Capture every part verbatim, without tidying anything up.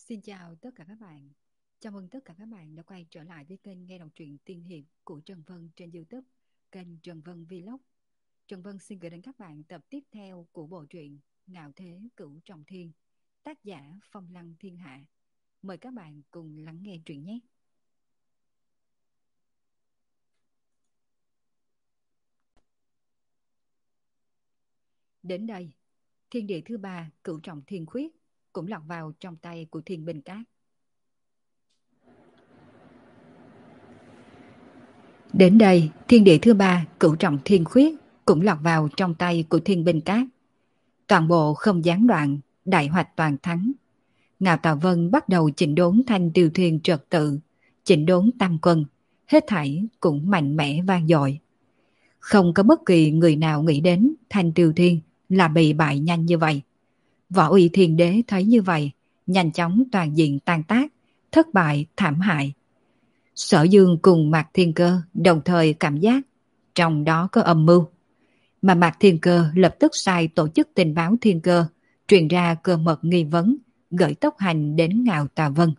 Xin chào tất cả các bạn. Chào mừng tất cả các bạn đã quay trở lại với kênh nghe đọc truyện tiên hiệp của Trần Vân trên YouTube, kênh Trần Vân Vlog. Trần Vân xin gửi đến các bạn tập tiếp theo của bộ truyện Ngạo Thế Cửu Trọng Thiên, tác giả Phong Lăng Thiên Hạ. Mời các bạn cùng lắng nghe truyện nhé. Đến đây, thiên địa thứ ba Cửu Trọng Thiên Khuyết cũng lọt vào trong tay của Thiên Bình Cát. Đến đây, thiên địa thứ ba Cửu Trọng Thiên Khuyết cũng lọt vào trong tay của Thiên Bình Cát. Toàn bộ không gián đoạn, đại hoạch toàn thắng. Ngạo Tào Vân bắt đầu chỉnh đốn thanh tiêu thuyền trật tự, chỉnh đốn tam quân, hết thảy cũng mạnh mẽ vang dội. Không có bất kỳ người nào nghĩ đến thanh tiêu thiên là bị bại nhanh như vậy. Võ Uy Thiên Đế thấy như vậy, nhanh chóng toàn diện tan tác, thất bại thảm hại. Sở Dương cùng Mạc Thiên Cơ đồng thời cảm giác trong đó có âm mưu. Mà Mạc Thiên Cơ lập tức sai tổ chức tình báo Thiên Cơ truyền ra cơ mật nghi vấn, gửi tốc hành đến Ngạo Tào Vân.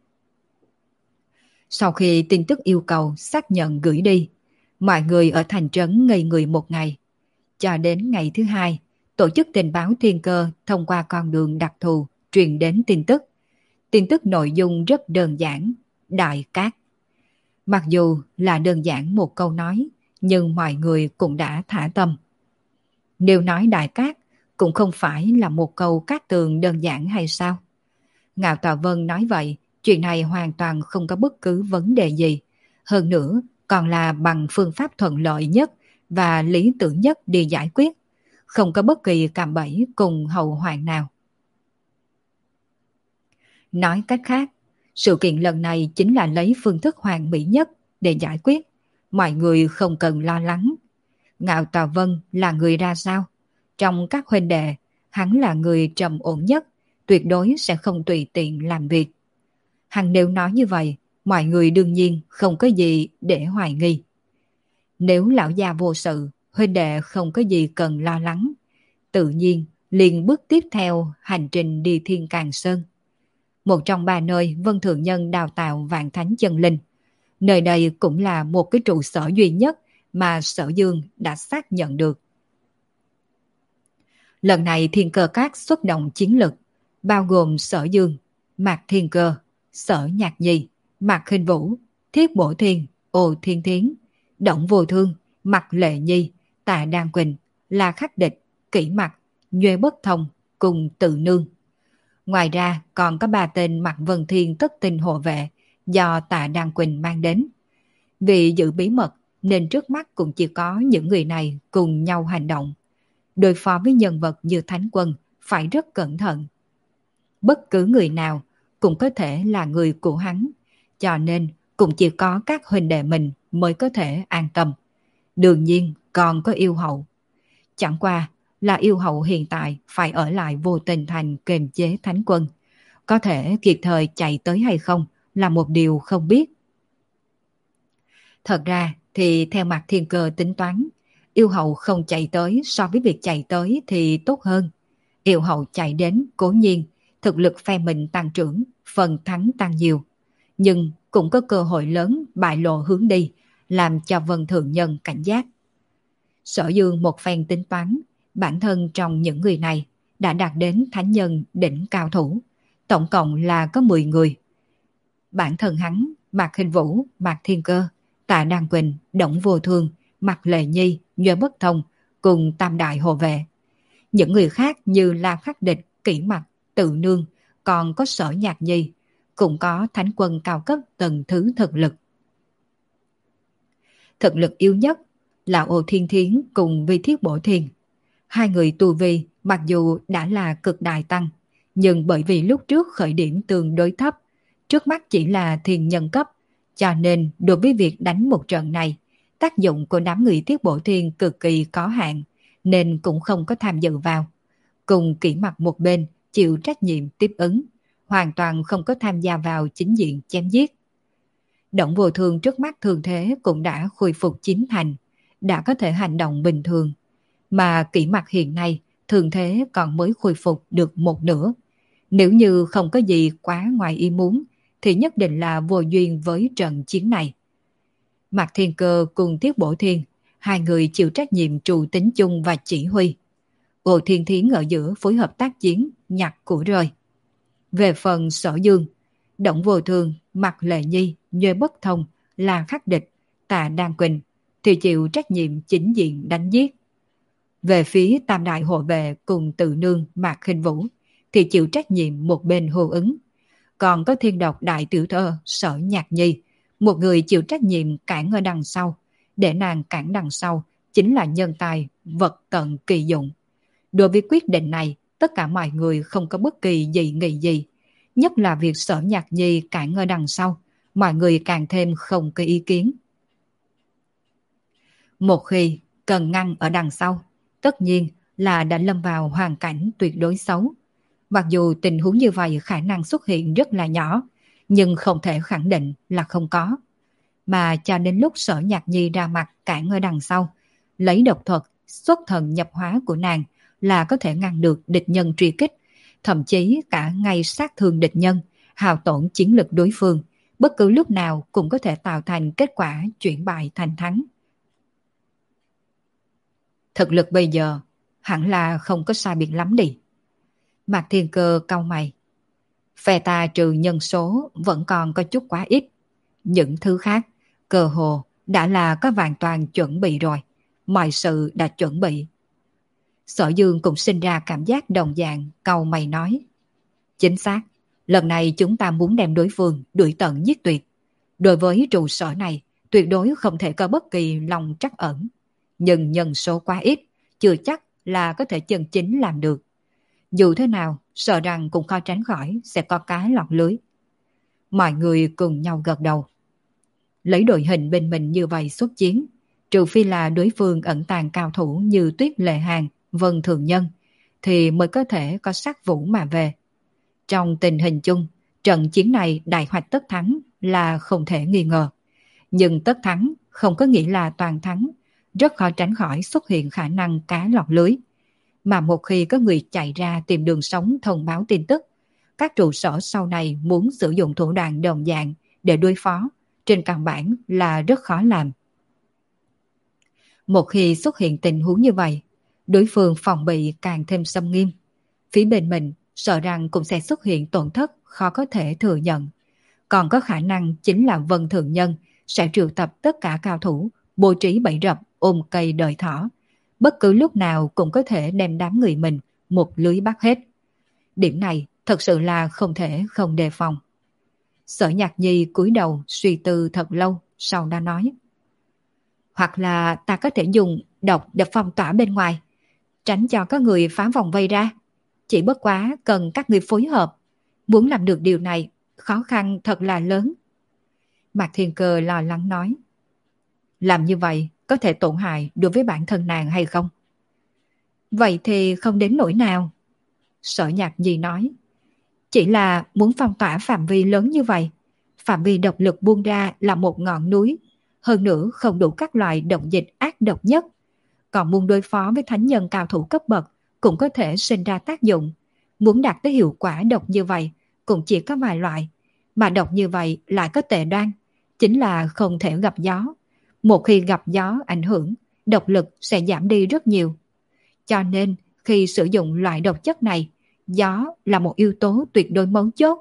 Sau khi tin tức yêu cầu xác nhận gửi đi, mọi người ở thành trấn ngây người một ngày. Cho đến ngày thứ hai, tổ chức tình báo Thiên Cơ thông qua con đường đặc thù truyền đến tin tức. Tin tức nội dung rất đơn giản, Đại Cát. Mặc dù là đơn giản một câu nói, nhưng mọi người cũng đã thả tâm. Nếu nói Đại Cát cũng không phải là một câu cát tường đơn giản hay sao? Ngạo Tào Vân nói vậy, chuyện này hoàn toàn không có bất cứ vấn đề gì. Hơn nữa, còn là bằng phương pháp thuận lợi nhất và lý tưởng nhất đi giải quyết. Không có bất kỳ cạm bẫy cùng hậu hoạn nào. Nói cách khác, sự kiện lần này chính là lấy phương thức hoàn mỹ nhất để giải quyết. Mọi người không cần lo lắng. Ngạo Tào Vân là người ra sao? Trong các huynh đệ, hắn là người trầm ổn nhất, tuyệt đối sẽ không tùy tiện làm việc. Hắn nếu nói như vậy, mọi người đương nhiên không có gì để hoài nghi. Nếu lão già vô sự, huynh đệ không có gì cần lo lắng. Tự nhiên, liền bước tiếp theo hành trình đi Thiên Càn Sơn. Một trong ba nơi Vân Thượng Nhân đào tạo Vạn Thánh Chân Linh. Nơi đây cũng là một cái trụ sở duy nhất mà Sở Dương đã xác nhận được. Lần này Thiên Cơ Các xuất động chiến lực, bao gồm Sở Dương, Mạc Thiên Cơ, Sở Nhạc Nhi, Mạc Khinh Vũ, Thiết Bổ Thiên, Ô Thiên Thiến, Động Vô Thương, Mạc Lệ Nhi, Tạ Đan Quỳnh, La Khắc Địch, Kỷ Mặc, Nhuê Bất Thông cùng Tự Nương. Ngoài ra còn có ba tên Mạc Vân Thiên tất tinh hộ vệ do Tạ Đan Quỳnh mang đến. Vì giữ bí mật nên trước mắt cũng chỉ có những người này cùng nhau hành động. Đối phó với nhân vật như Thánh Quân phải rất cẩn thận. Bất cứ người nào cũng có thể là người của hắn, cho nên cũng chỉ có các huynh đệ mình mới có thể an tâm. Đương nhiên còn có yêu hậu. Chẳng qua là yêu hậu hiện tại phải ở lại Vô Tình Thành kiềm chế Thánh Quân. Có thể kịp thời chạy tới hay không là một điều không biết. Thật ra thì theo Mạc Thiên Cơ tính toán, yêu hậu không chạy tới so với việc chạy tới thì tốt hơn. Yêu hậu chạy đến cố nhiên, thực lực phe mình tăng trưởng, phần thắng tăng nhiều. Nhưng cũng có cơ hội lớn bại lộ hướng đi, làm cho Vân Thượng Nhân cảnh giác. Sở Dương một phen tính toán, bản thân trong những người này đã đạt đến thánh nhân đỉnh cao thủ. Tổng cộng là có mười người. Bản thân hắn, Mạc Khinh Vũ, Mạc Thiên Cơ, Tạ Đan Quỳnh, Động Vô Thương, Mạc Lệ Nhi, Nhuê Bất Thông cùng tam đại hộ vệ. Những người khác như La Khắc Địch, Kỷ Mặc, Tự Nương, còn có Sở Nhạc Nhi, cũng có thánh quân cao cấp tầng thứ thực lực. Thực lực yếu nhất là Ô Thiên Thiến cùng Vi Thiết Bổ Thiên. Hai người tu vi mặc dù đã là cực đại tăng, nhưng bởi vì lúc trước khởi điểm tương đối thấp, trước mắt chỉ là thiên nhân cấp, cho nên đối với việc đánh một trận này, tác dụng của đám người Thiết Bổ Thiên cực kỳ có hạn, nên cũng không có tham dự vào. Cùng Kỷ Mặc một bên chịu trách nhiệm tiếp ứng, hoàn toàn không có tham gia vào chính diện chém giết. Động Vô Thương trước mắt thương thế cũng đã khôi phục chín thành, đã có thể hành động bình thường. Mà Kỷ Mặc hiện nay thương thế còn mới khôi phục được một nửa. Nếu như không có gì quá ngoài ý muốn, thì nhất định là vô duyên với trận chiến này. Mạc Thiên Cơ cùng Tiết Bổ Thiên, hai người chịu trách nhiệm trụ tính chung và chỉ huy. Ô Thiên Thiến ở giữa phối hợp tác chiến, nhặt của rơi. Về phần Sở Dương, Động Vô Thương, Mạc Lệ Nhi, Nhuê Bất Thông, là khắc địch, Tạ Đan Quỳnh thì chịu trách nhiệm chính diện đánh giết. Về phía Tam Đại Hộ Vệ cùng Tự Nương, Mạc Khinh Vũ thì chịu trách nhiệm một bên hô ứng. Còn có Thiên Độc Đại Tiểu Thơ Sở Nhạc Nhi, một người chịu trách nhiệm cản ở đằng sau, để nàng cản đằng sau chính là nhân tài vật tận kỳ dụng. Đối với quyết định này, tất cả mọi người không có bất kỳ dị nghị gì. Nhất là việc Sở Nhạc Nhi cản ở đằng sau, mọi người càng thêm không có ý kiến. Một khi cần ngăn ở đằng sau, tất nhiên là đã lâm vào hoàn cảnh tuyệt đối xấu. Mặc dù tình huống như vậy khả năng xuất hiện rất là nhỏ, nhưng không thể khẳng định là không có. Mà cho đến lúc Sở Nhạc Nhi ra mặt cản ở đằng sau, lấy độc thuật xuất thần nhập hóa của nàng là có thể ngăn được địch nhân truy kích, thậm chí cả ngay sát thương địch nhân, hao tổn chiến lực đối phương, bất cứ lúc nào cũng có thể tạo thành kết quả chuyển bại thành thắng. Thực lực bây giờ hẳn là không có sai biệt lắm đi. Mạc Thiên Cơ cau mày. Phe ta trừ nhân số vẫn còn có chút quá ít. Những thứ khác, cơ hồ đã là có hoàn toàn chuẩn bị rồi. Mọi sự đã chuẩn bị. Sở Dương cũng sinh ra cảm giác đồng dạng, cau mày nói. Chính xác, lần này chúng ta muốn đem đối phương đuổi tận giết tuyệt. Đối với trụ sở này, tuyệt đối không thể có bất kỳ lòng trắc ẩn. Nhưng nhân số quá ít, chưa chắc là có thể chân chính làm được. Dù thế nào, sợ rằng cũng khó tránh khỏi sẽ có cá lọt lưới. Mọi người cùng nhau gật đầu. Lấy đội hình bên mình như vậy xuất chiến, trừ phi là đối phương ẩn tàng cao thủ như Tuyết Lệ Hàn, Vân Thường Nhân, thì mới có thể có sát vũ mà về. Trong tình hình chung, trận chiến này đại hoạch tất thắng là không thể nghi ngờ. Nhưng tất thắng không có nghĩa là toàn thắng, rất khó tránh khỏi xuất hiện khả năng cá lọt lưới. Mà một khi có người chạy ra tìm đường sống thông báo tin tức, các trụ sở sau này muốn sử dụng thủ đoạn đồng dạng để đối phó, trên căn bản là rất khó làm. Một khi xuất hiện tình huống như vậy, đối phương phòng bị càng thêm xâm nghiêm. Phía bên mình sợ rằng cũng sẽ xuất hiện tổn thất khó có thể thừa nhận. Còn có khả năng chính là Vân Thường Nhân sẽ triệu tập tất cả cao thủ, bố trí bẫy rập, ôm cây đợi thỏ. Bất cứ lúc nào cũng có thể đem đám người mình một lưới bắt hết. Điểm này thật sự là không thể không đề phòng. Sở Nhạc Nhi cúi đầu suy tư thật lâu, sau đó nói. Hoặc là ta có thể dùng độc để phong tỏa bên ngoài, tránh cho các người phá vòng vây ra. Chỉ bất quá cần các người phối hợp. Muốn làm được điều này, khó khăn thật là lớn. Mạc Thiên Cơ lo lắng nói. Làm như vậy có thể tổn hại đối với bản thân nàng hay không? Vậy thì không đến nỗi nào. Sở Nhạc Nhi nói. Chỉ là muốn phong tỏa phạm vi lớn như vậy. Phạm vi độc lực buông ra là một ngọn núi. Hơn nữa không đủ các loại độc dịch ác độc nhất. Còn muốn đối phó với thánh nhân cao thủ cấp bậc cũng có thể sinh ra tác dụng. Muốn đạt tới hiệu quả độc như vậy cũng chỉ có vài loại. Mà độc như vậy lại có tệ đoan, chính là không thể gặp gió. Một khi gặp gió ảnh hưởng, độc lực sẽ giảm đi rất nhiều. Cho nên khi sử dụng loại độc chất này, gió là một yếu tố tuyệt đối mấu chốt.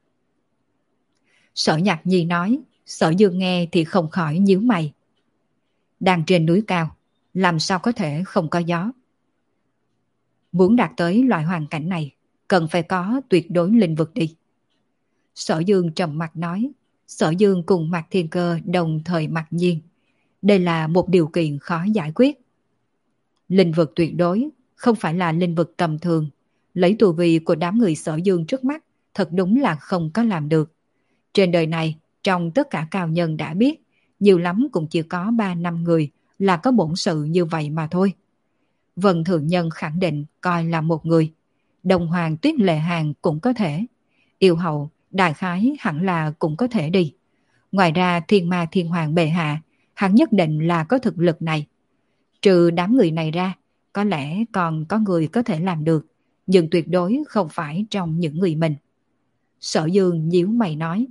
Sở Nhạc Nhi nói, Sở Dương nghe thì không khỏi nhíu mày. Đang trên núi cao, làm sao có thể không có gió? Muốn đạt tới loại hoàn cảnh này, cần phải có tuyệt đối linh vực đi. Sở Dương trầm mặt nói. Sở Dương cùng Mạc Thiên Cơ đồng thời mặc nhiên. Đây là một điều kiện khó giải quyết. Linh vực tuyệt đối không phải là linh vực tầm thường. Lấy tu vi của đám người Sở Dương trước mắt, thật đúng là không có làm được. Trên đời này, trong tất cả cao nhân đã biết, nhiều lắm cũng chỉ có ba năm người là có bổn sự như vậy mà thôi. Vân Thượng Nhân khẳng định coi là một người. Đồng Hoàng Tuyết Lệ Hàn cũng có thể. Yêu Hậu, đại khái hẳn là cũng có thể đi. Ngoài ra Thiên Ma Thiên Hoàng bệ hạ, hắn nhất định là có thực lực này. Trừ đám người này ra, có lẽ còn có người có thể làm được. nhưng tuyệt đối không phải trong những người mình. Sở Dương nhíu mày nói.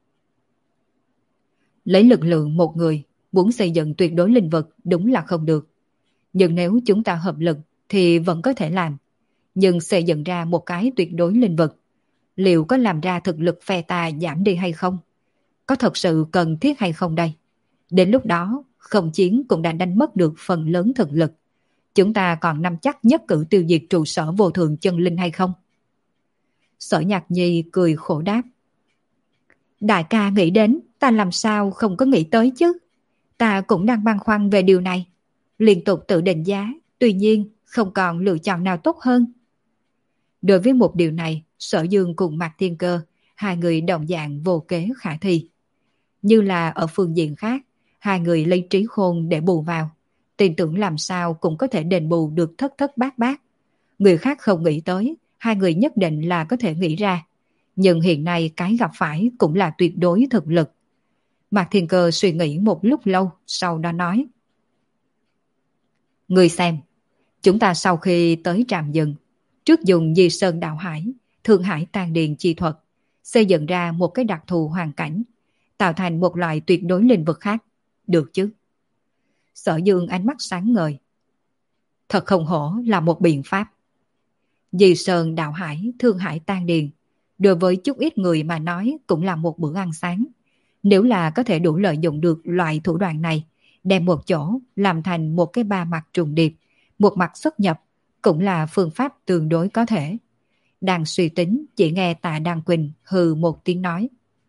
Lấy lực lượng một người, muốn xây dựng tuyệt đối linh vực đúng là không được. Nhưng nếu chúng ta hợp lực thì vẫn có thể làm. Nhưng xây dựng ra một cái tuyệt đối linh vực, liệu có làm ra thực lực phe ta giảm đi hay không? Có thật sự cần thiết hay không đây? Đến lúc đó, không chiến cũng đã đánh mất được phần lớn thực lực. Chúng ta còn nắm chắc nhất cử tiêu diệt trụ sở vô thượng chân linh hay không? Sở Nhạc Nhi cười khổ đáp. Đại ca nghĩ đến, ta làm sao không có nghĩ tới chứ? Ta cũng đang băn khoăn về điều này. Liên tục tự định giá, tuy nhiên không còn lựa chọn nào tốt hơn. Đối với một điều này, Sở Dương cùng Mạc Thiên Cơ, hai người đồng dạng vô kế khả thi. Như là ở phương diện khác, hai người lấy trí khôn để bù vào. Tin tưởng làm sao cũng có thể đền bù được thất thất bát bát. Người khác không nghĩ tới, hai người nhất định là có thể nghĩ ra. Nhưng hiện nay cái gặp phải cũng là tuyệt đối thực lực. Mạc Thiên Cơ suy nghĩ một lúc lâu, sau đó nói. Người xem, chúng ta sau khi tới trạm dừng, trước dùng Di Sơn Đạo Hải, Thương Hải Tàn Điền chi thuật, xây dựng ra một cái đặc thù hoàn cảnh, tạo thành một loại tuyệt đối lĩnh vực khác, được chứ? Sở Dương ánh mắt sáng ngời. Thật không hổ là một biện pháp. Di Sơn Đạo Hải, Thương Hải Tàn Điền, đối với chút ít người mà nói cũng là một bữa ăn sáng. Nếu là có thể đủ lợi dụng được loại thủ đoạn này, đem một chỗ làm thành một cái ba mặt trùng điệp, một mặt xuất nhập, cũng là phương pháp tương đối có thể. Đang suy tính, chỉ nghe Tạ Đăng Quỳnh hừ một tiếng nói.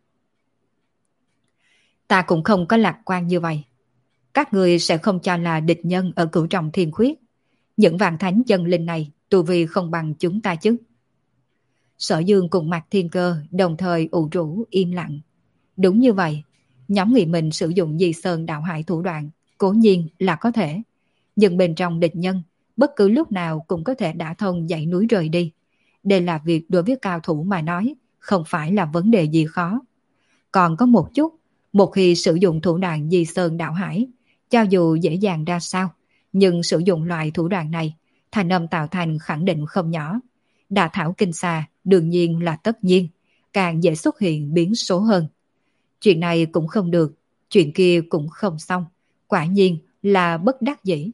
Ta cũng không có lạc quan như vậy. Các người sẽ không cho là địch nhân ở Cửu Trọng Thiên Khuyết. Những vạn thánh chân linh này tu vi không bằng chúng ta chứ. Sở Dương cùng Mạc Thiên Cơ đồng thời ủ rũ im lặng. Đúng như vậy, nhóm người mình sử dụng Di Sơn Đạo Hải thủ đoạn cố nhiên là có thể. Nhưng bên trong địch nhân, bất cứ lúc nào cũng có thể đả thông dãy núi rời đi. Đây là việc đối với cao thủ mà nói, không phải là vấn đề gì khó. Còn có một chút, một khi sử dụng thủ đoạn Di Sơn Đạo Hải, cho dù dễ dàng ra sao, nhưng sử dụng loại thủ đoạn này, thành âm tạo thành khẳng định không nhỏ. Đả thảo kinh xa đương nhiên là tất nhiên, càng dễ xuất hiện biến số hơn. Chuyện này cũng không được, chuyện kia cũng không xong, quả nhiên là bất đắc dĩ.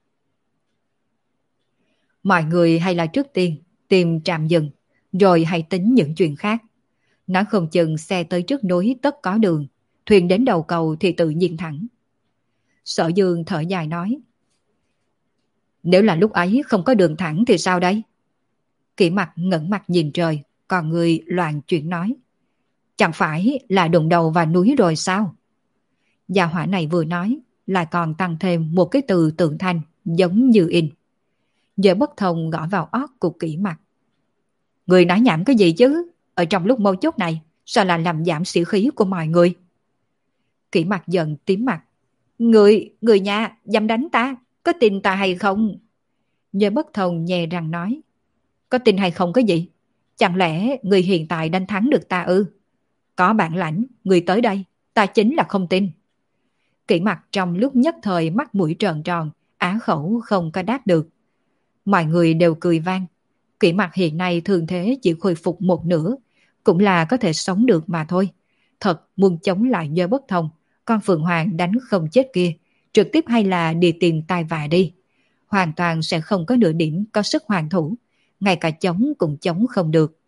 Mọi người hay là trước tiên tìm trạm dừng, rồi hãy tính những chuyện khác. Nói không chừng xe tới trước núi tất có đường, thuyền đến đầu cầu thì tự nhiên thẳng. Sở Dương thở dài nói. Nếu là lúc ấy không có đường thẳng thì sao đây? Kỷ Mặc ngẩng mặt nhìn trời, còn người loạn chuyện nói. Chẳng phải là đụng đầu vào núi rồi sao? Gia hỏa này vừa nói, lại còn tăng thêm một cái từ tượng thanh, giống như in. Giờ bất thông gõ vào ót của Kỷ Mặc. Người nói nhảm cái gì chứ? Ở trong lúc mâu chốt này, sao là làm giảm sĩ khí của mọi người? Kỷ Mặc giận tím mặt. Người, người nhà, dám đánh ta, có tin ta hay không? Giờ bất thông nhè răng nói. Có tin hay không cái gì? Chẳng lẽ người hiện tại đánh thắng được ta ư? Có bản lãnh, người tới đây, ta chính là không tin. Kỷ Mặc trong lúc nhất thời mắt mũi tròn tròn, á khẩu không có đáp được. Mọi người đều cười vang. Kỷ Mặc hiện nay thường thế chỉ khôi phục một nửa, cũng là có thể sống được mà thôi. Thật muốn chống lại Nhơ Bất Thông, con Phượng Hoàng đánh không chết kia, trực tiếp hay là đi tìm tai vạ đi. Hoàn toàn sẽ không có nửa điểm có sức hoàn thủ, ngay cả chống cũng chống không được.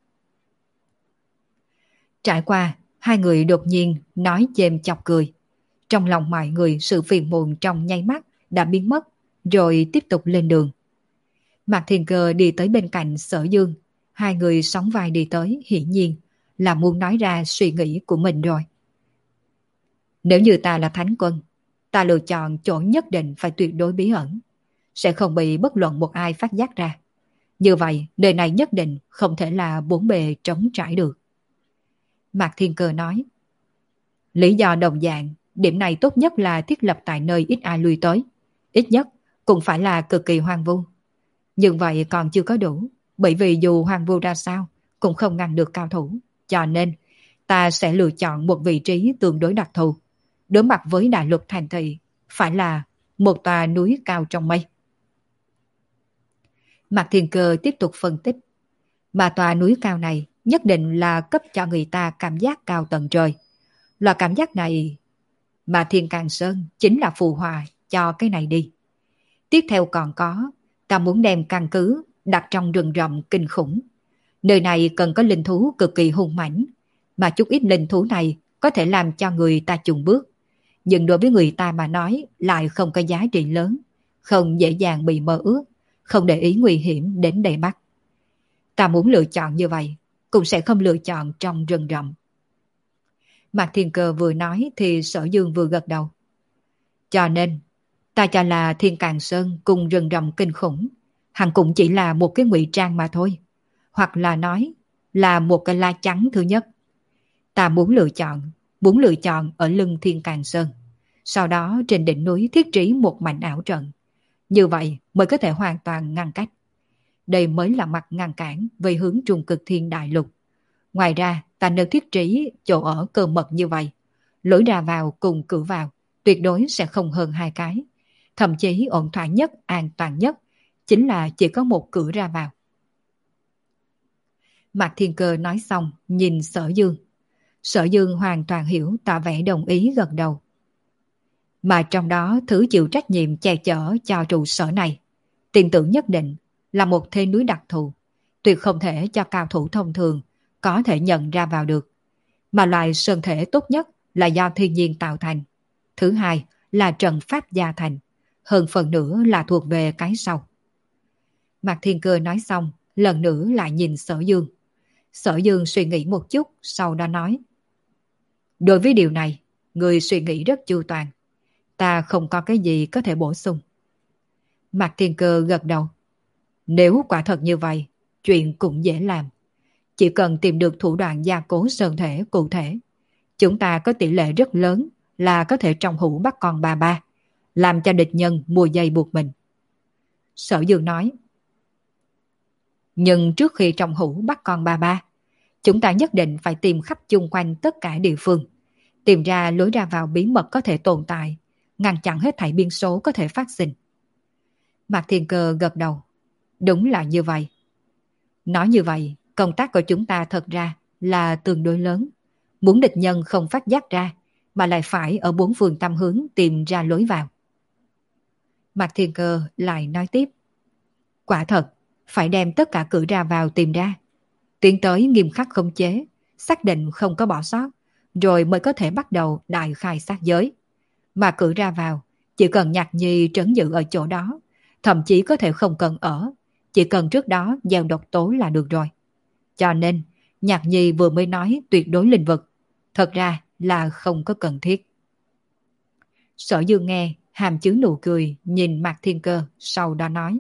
Trải qua, hai người đột nhiên nói chêm chọc cười. Trong lòng mọi người sự phiền muộn trong nháy mắt đã biến mất, rồi tiếp tục lên đường. Mạc Thiên Cơ đi tới bên cạnh Sở Dương, hai người sóng vai đi tới, hiển nhiên là muốn nói ra suy nghĩ của mình rồi. Nếu như ta là thánh quân, ta lựa chọn chỗ nhất định phải tuyệt đối bí ẩn, sẽ không bị bất luận một ai phát giác ra. Như vậy, nơi này nhất định không thể là bốn bề trống trải được. Mạc Thiên Cơ nói, lý do đồng dạng, điểm này tốt nhất là thiết lập tại nơi ít ai lui tới. Ít nhất cũng phải là cực kỳ hoang vu. Nhưng vậy còn chưa có đủ, bởi vì dù hoang vu ra sao, cũng không ngăn được cao thủ. Cho nên, ta sẽ lựa chọn một vị trí tương đối đặc thù. Đối mặt với đại lục thành thị, phải là một tòa núi cao trong mây. Mạc Thiên Cơ tiếp tục phân tích, Mà tòa núi cao này nhất định là cấp cho người ta cảm giác cao tận trời. Loại cảm giác này mà Thiên Càng Sơn chính là phù hòa cho cái này đi. Tiếp theo còn có, ta muốn đem căn cứ đặt trong rừng rậm kinh khủng. Nơi này cần có linh thú cực kỳ hung mãnh, mà chút ít linh thú này có thể làm cho người ta chùn bước. Nhưng đối với người ta mà nói lại không có giá trị lớn, không dễ dàng bị mơ ước, không để ý nguy hiểm đến đầy mắt. Ta muốn lựa chọn như vậy, cũng sẽ không lựa chọn trong rừng rậm. Mạc Thiên Cơ vừa nói thì Sở Dương vừa gật đầu. Cho nên, ta cho là Thiên Càng Sơn cùng rừng rậm kinh khủng, hẳn cũng chỉ là một cái ngụy trang mà thôi. Hoặc là nói là một cái la chắn thứ nhất. Ta muốn lựa chọn, muốn lựa chọn ở lưng Thiên Càng Sơn. Sau đó trên đỉnh núi thiết trí một mảnh ảo trận. Như vậy mới có thể hoàn toàn ngăn cách. Đây mới là mặt ngăn cản về hướng trung cực thiên đại lục. Ngoài ra, ta nên thiết trí chỗ ở cơ mật như vậy. Lối ra vào cùng cửa vào, tuyệt đối sẽ không hơn hai cái. Thậm chí ổn thỏa nhất, an toàn nhất, chính là chỉ có một cửa ra vào. Mạc Thiên Cơ nói xong, nhìn Sở Dương. Sở Dương hoàn toàn hiểu, tỏ vẻ đồng ý gật đầu. Mà trong đó thứ chịu trách nhiệm che chở cho trụ sở này, tin tưởng nhất định là một thế núi đặc thù, tuyệt không thể cho cao thủ thông thường có thể nhận ra vào được. Mà loại sơn thể tốt nhất là do thiên nhiên tạo thành. Thứ hai là trận pháp gia thành, hơn phần nữa là thuộc về cái sau. Mạc Thiên Cơ nói xong, lần nữa lại nhìn Sở Dương. Sở Dương suy nghĩ một chút, sau đó nói. Đối với điều này, người suy nghĩ rất chu toàn. Ta không có cái gì có thể bổ sung. Mạc Thiên Cơ gật đầu. Nếu quả thật như vậy, chuyện cũng dễ làm. Chỉ cần tìm được thủ đoạn gia cố sơn thể cụ thể, chúng ta có tỷ lệ rất lớn là có thể trong hũ bắt con bà ba, làm cho địch nhân mua dây buộc mình. Sở Dương nói. Nhưng trước khi trong hũ bắt con bà ba, chúng ta nhất định phải tìm khắp chung quanh tất cả địa phương, tìm ra lối ra vào bí mật có thể tồn tại, ngăn chặn hết thảy biên số có thể phát sinh. Mạc Thiên Cơ gật đầu. Đúng là như vậy. Nói như vậy, công tác của chúng ta thật ra là tương đối lớn. Muốn địch nhân không phát giác ra, mà lại phải ở bốn phương tám hướng tìm ra lối vào. Mạc Thiên Cơ lại nói tiếp. Quả thật, phải đem tất cả cửa ra vào tìm ra. Tiến tới nghiêm khắc khống chế, xác định không có bỏ sót, rồi mới có thể bắt đầu đại khai sát giới. Mà cửa ra vào, chỉ cần Nhạc Nhi trấn giữ ở chỗ đó, thậm chí có thể không cần ở, chỉ cần trước đó gieo độc tố là được rồi. Cho nên, Nhạc Nhi vừa mới nói tuyệt đối linh vực, thật ra là không có cần thiết. Sở Dương nghe, hàm chứa nụ cười, nhìn Mạc Thiên Cơ, sau đó nói.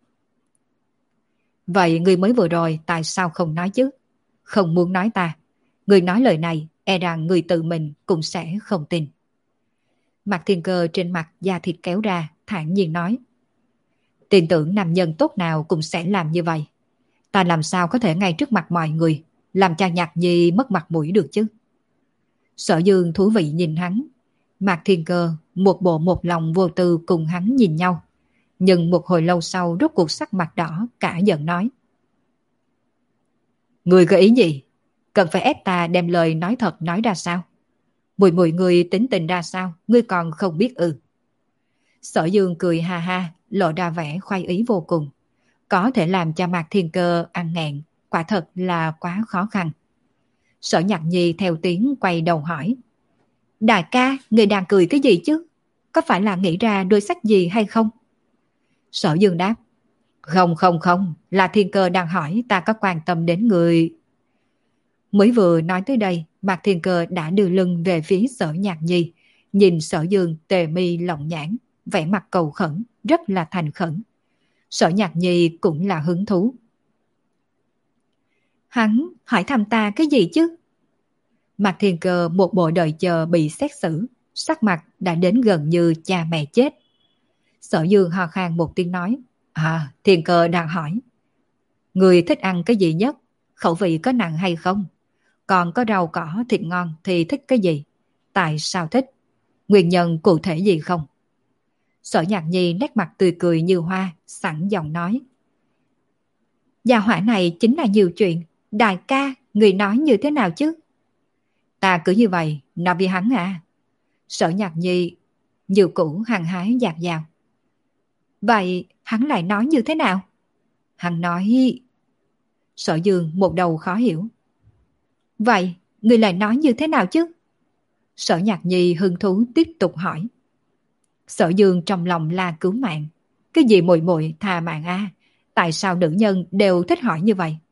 Vậy người mới vừa rồi tại sao không nói chứ? Không muốn nói ta. Người nói lời này, e rằng người tự mình cũng sẽ không tin. Mạc Thiên Cơ trên mặt da thịt kéo ra, thản nhiên nói. Tin tưởng nam nhân tốt nào cũng sẽ làm như vậy. Ta làm sao có thể ngay trước mặt mọi người làm cho Nhạc Nhi mất mặt mũi được chứ? Sở Dương thú vị nhìn hắn. Mạc Thiên Cơ một bộ một lòng vô tư cùng hắn nhìn nhau. Nhưng một hồi lâu sau rốt cuộc sắc mặt đỏ cả giận nói. Người có ý gì? Cần phải ép ta đem lời nói thật nói ra sao? Mùi mùi người tính tình ra sao? Ngươi còn không biết ư? Sở Dương cười ha ha, lộ ra vẻ khoái ý vô cùng. Có thể làm cho Mạc Thiên Cơ ăn nghẹn, quả thật là quá khó khăn. Sở Nhạc Nhi theo tiếng quay đầu hỏi. Đại ca, người đang cười cái gì chứ? Có phải là nghĩ ra đôi sách gì hay không? Sở Dương đáp. Không không không, là Thiên Cơ đang hỏi ta có quan tâm đến người. Mới vừa nói tới đây, Mạc Thiên Cơ đã đưa lưng về phía Sở Nhạc Nhi, nhìn Sở Dương tề mi lộng nhãn, vẻ mặt cầu khẩn, rất là thành khẩn. Sở Nhạc Nhi cũng là hứng thú. Hắn hỏi thăm ta cái gì chứ? Mạc Thiên Cơ một bộ đợi chờ bị xét xử, sắc mặt đã đến gần như cha mẹ chết. Sở Dương ho khan một tiếng nói. À, Thiên Cơ đang hỏi. Người thích ăn cái gì nhất? Khẩu vị có nặng hay không? Còn có rau cỏ thịt ngon thì thích cái gì? Tại sao thích? Nguyên nhân cụ thể gì không? Sở Nhạc Nhi nét mặt tươi cười như hoa, sẵn giọng nói. Gia hỏa này chính là nhiều chuyện. Đại ca, người nói như thế nào chứ? Ta cứ như vậy, nói với hắn à. Sở Nhạc Nhi như cũ hăng hái dạt dào. Vậy hắn lại nói như thế nào? Hắn nói... Sở Dương một đầu khó hiểu. Vậy, người lại nói như thế nào chứ? Sở Nhạc Nhi hứng thú tiếp tục hỏi. Sở Dương trong lòng la cứu mạng. Cái gì muội muội thà mạng a? Tại sao nữ nhân đều thích hỏi như vậy?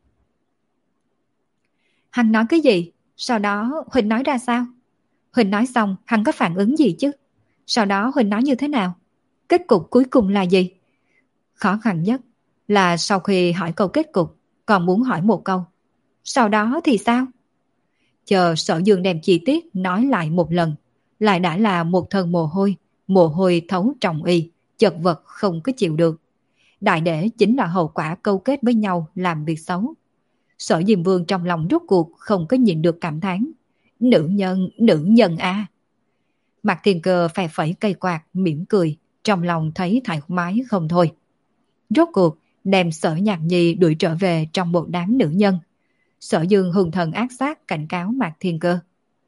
Hắn nói cái gì? Sau đó Huỳnh nói ra sao? Huỳnh nói xong hắn có phản ứng gì chứ? Sau đó Huỳnh nói như thế nào? Kết cục cuối cùng là gì? Khó khăn nhất là sau khi hỏi câu kết cục, còn muốn hỏi một câu. Sau đó thì sao? Chờ Sở Dương đem chi tiết nói lại một lần, lại đã là một thân mồ hôi, mồ hôi thấu trọng y, chật vật không có chịu được. Đại để chính là hậu quả câu kết với nhau làm việc xấu. Sở Diêm Vương trong lòng rốt cuộc không có nhịn được cảm thán. Nữ nhân, nữ nhân a. Mạc Thiên Cơ phè phẩy cây quạt, mỉm cười, trong lòng thấy thoải mái không thôi. Rốt cuộc đem Sở Nhạc Nhi đuổi trở về trong một đám nữ nhân. Sở Dương hùng thần ác sát cảnh cáo Mạc Thiên Cơ.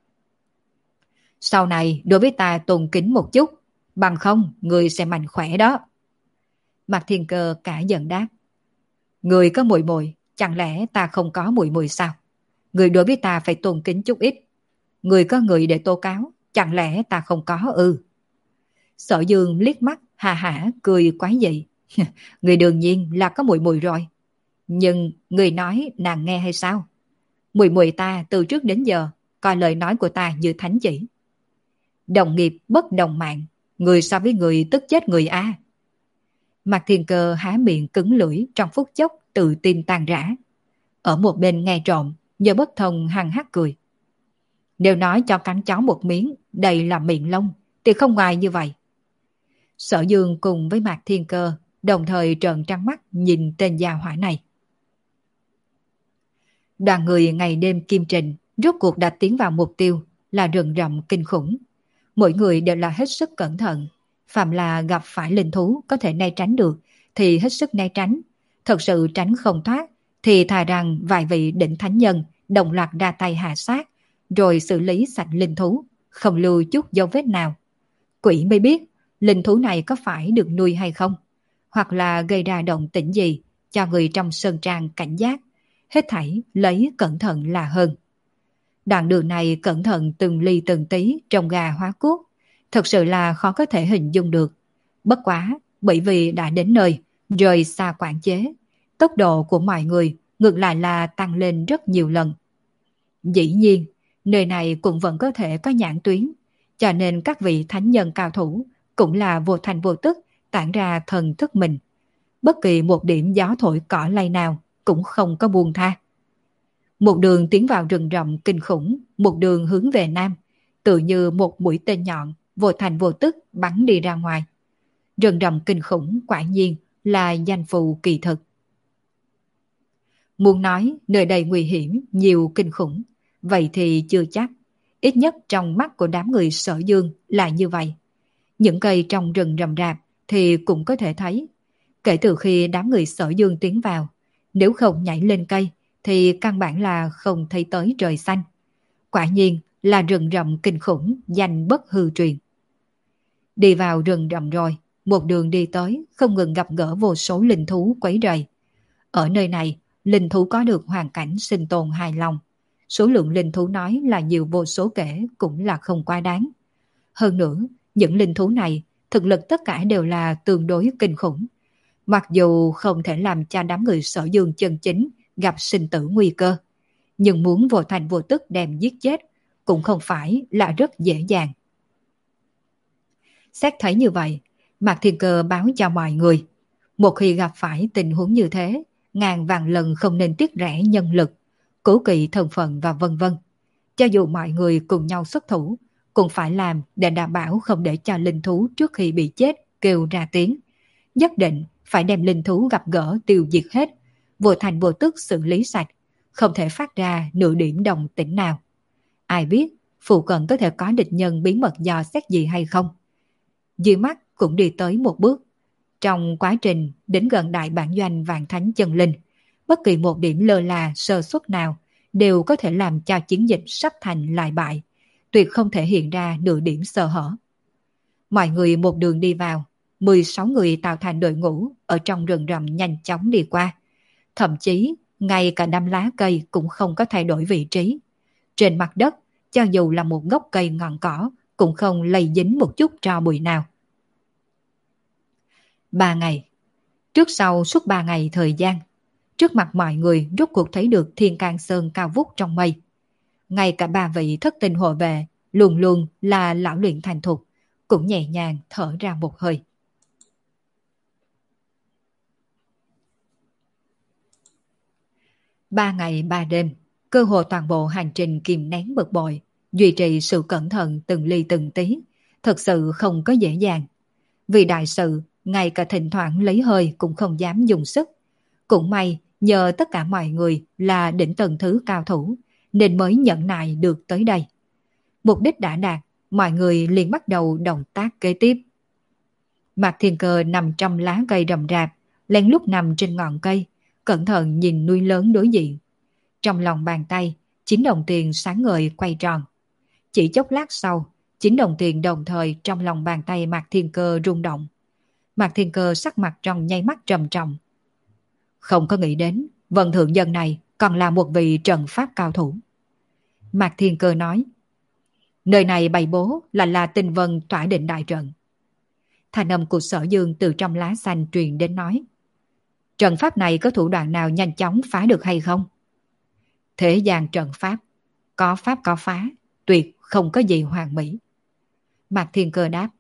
Sau này đối với ta tôn kính một chút, bằng không người sẽ mạnh khỏe đó. Mạc Thiên Cơ cả giận đáp. Người có muội muội, chẳng lẽ ta không có muội muội sao? Người đối với ta phải tôn kính chút ít. Người có người để tố cáo, chẳng lẽ ta không có ư? Sở Dương liếc mắt hà hả cười quái dị. Người đương nhiên là có muội muội rồi. Nhưng người nói nàng nghe hay sao? Muội muội ta từ trước đến giờ coi lời nói của ta như thánh chỉ. Đồng nghiệp bất đồng mạng, người so với người tức chết người a. Mạc Thiên Cơ há miệng cứng lưỡi trong phút chốc tự tin tan rã. Ở một bên nghe trộm, nhờ bất thông hằng hắc cười. Nếu nói cho cắn chó một miếng, đây là miệng lông, thì không ngoài như vậy. Sở Dương cùng với Mạc Thiên Cơ đồng thời trợn trắng mắt nhìn tên gia hỏa này. Đoàn người ngày đêm kim trình rốt cuộc đã tiến vào mục tiêu là rừng rậm kinh khủng. Mỗi người đều là hết sức cẩn thận. Phạm là gặp phải linh thú có thể né tránh được thì hết sức né tránh. Thật sự tránh không thoát thì thà rằng vài vị đỉnh thánh nhân đồng loạt ra tay hạ sát rồi xử lý sạch linh thú, không lưu chút dấu vết nào. Quỷ mới biết linh thú này có phải được nuôi hay không, hoặc là gây ra động tĩnh gì cho người trong sơn trang cảnh giác. Hết thảy lấy cẩn thận là hơn. Đoạn đường này cẩn thận từng ly từng tí trong gà hóa cuốc, thật sự là khó có thể hình dung được. Bất quá, bởi vì đã đến nơi, rời xa quản chế, tốc độ của mọi người ngược lại là tăng lên rất nhiều lần. Dĩ nhiên, nơi này cũng vẫn có thể có nhãn tuyến, cho nên các vị thánh nhân cao thủ cũng là vô thành vô tức tản ra thần thức mình. Bất kỳ một điểm gió thổi cỏ lay nào cũng không có buông tha. Một đường tiến vào rừng rậm kinh khủng, một đường hướng về nam, tự như một mũi tên nhọn, vô thành vô tức bắn đi ra ngoài. Rừng rậm kinh khủng quả nhiên là danh phù kỳ thực. Muốn nói nơi đây nguy hiểm, nhiều kinh khủng, vậy thì chưa chắc. Ít nhất trong mắt của đám người Sở Dương là như vậy. Những cây trong rừng rậm rạp thì cũng có thể thấy. Kể từ khi đám người Sở Dương tiến vào, nếu không nhảy lên cây thì căn bản là không thấy tới trời xanh. Quả nhiên là rừng rậm kinh khủng, danh bất hư truyền. Đi vào rừng rậm rồi, một đường đi tới không ngừng gặp gỡ vô số linh thú quấy rầy. Ở nơi này, linh thú có được hoàn cảnh sinh tồn hài lòng. Số lượng linh thú nói là nhiều vô số kể cũng là không quá đáng. Hơn nữa, những linh thú này thực lực tất cả đều là tương đối kinh khủng. Mặc dù không thể làm cho đám người Sở Dương chân chính gặp sinh tử nguy cơ, nhưng muốn vô thành vô tức đem giết chết cũng không phải là rất dễ dàng. Xét thấy như vậy, Mạc Thiên Cơ báo cho mọi người, một khi gặp phải tình huống như thế, ngàn vạn lần không nên tiếc rẻ nhân lực, cố kỵ thân phận và vân vân. Cho dù mọi người cùng nhau xuất thủ, cũng phải làm để đảm bảo không để cho linh thú trước khi bị chết kêu ra tiếng. Nhất định phải đem linh thú gặp gỡ tiêu diệt hết, vô thành vô tức xử lý sạch, không thể phát ra nửa điểm đồng tĩnh nào. Ai biết phụ cận có thể có địch nhân bí mật dò xét gì hay không. Dưới mắt cũng đi tới một bước. Trong quá trình đến gần đại bản doanh Vạn Thánh Chân Linh, Bất kỳ một điểm lơ là sơ suất nào đều có thể làm cho chiến dịch sắp thành lại bại, tuyệt không thể hiện ra nửa điểm sơ hở. Mọi người một đường đi vào, mười sáu người tạo thành đội ngũ ở trong rừng rậm nhanh chóng đi qua. Thậm chí, ngay cả năm lá cây cũng không có thay đổi vị trí. Trên mặt đất, cho dù là một gốc cây ngọn cỏ, cũng không lây dính một chút tro bụi nào. Ba ngày. Trước sau suốt ba ngày thời gian, trước mặt mọi người rốt cuộc thấy được Thiên Can Sơn cao vút trong mây. Ngay cả ba vị thất tinh hộ vệ, luôn luôn là lão luyện thành thục, cũng nhẹ nhàng thở ra một hơi. Ba ngày ba đêm, cơ hồ toàn bộ hành trình kìm nén bực bội, duy trì sự cẩn thận từng ly từng tí, thật sự không có dễ dàng. Vì đại sự, ngay cả thỉnh thoảng lấy hơi cũng không dám dùng sức. Cũng may, nhờ tất cả mọi người là đỉnh tầng thứ cao thủ, nên mới nhẫn nại được tới đây. Mục đích đã đạt, mọi người liền bắt đầu động tác kế tiếp. Mạc Thiên Cơ nằm trong lá cây rậm rạp, lén lút nằm trên ngọn cây, cẩn thận nhìn núi lớn đối diện. Trong lòng bàn tay, chín đồng tiền sáng ngời quay tròn. Chỉ chốc lát sau, chín đồng tiền đồng thời trong lòng bàn tay Mạc Thiên Cơ rung động. Mạc Thiên Cơ sắc mặt trong nháy mắt trầm trọng. Không có nghĩ đến, Vân Thượng Nhân này còn là một vị trận pháp cao thủ. Mạc Thiên Cơ nói, nơi này bày bố là là Tinh Vân tỏa định đại trận. Thanh âm của Sở Dương từ trong lá xanh truyền đến nói, trận pháp này có thủ đoạn nào nhanh chóng phá được hay không? Thế gian trận pháp, có pháp có phá, tuyệt không có gì hoàn mỹ. Mạc Thiên Cơ đáp,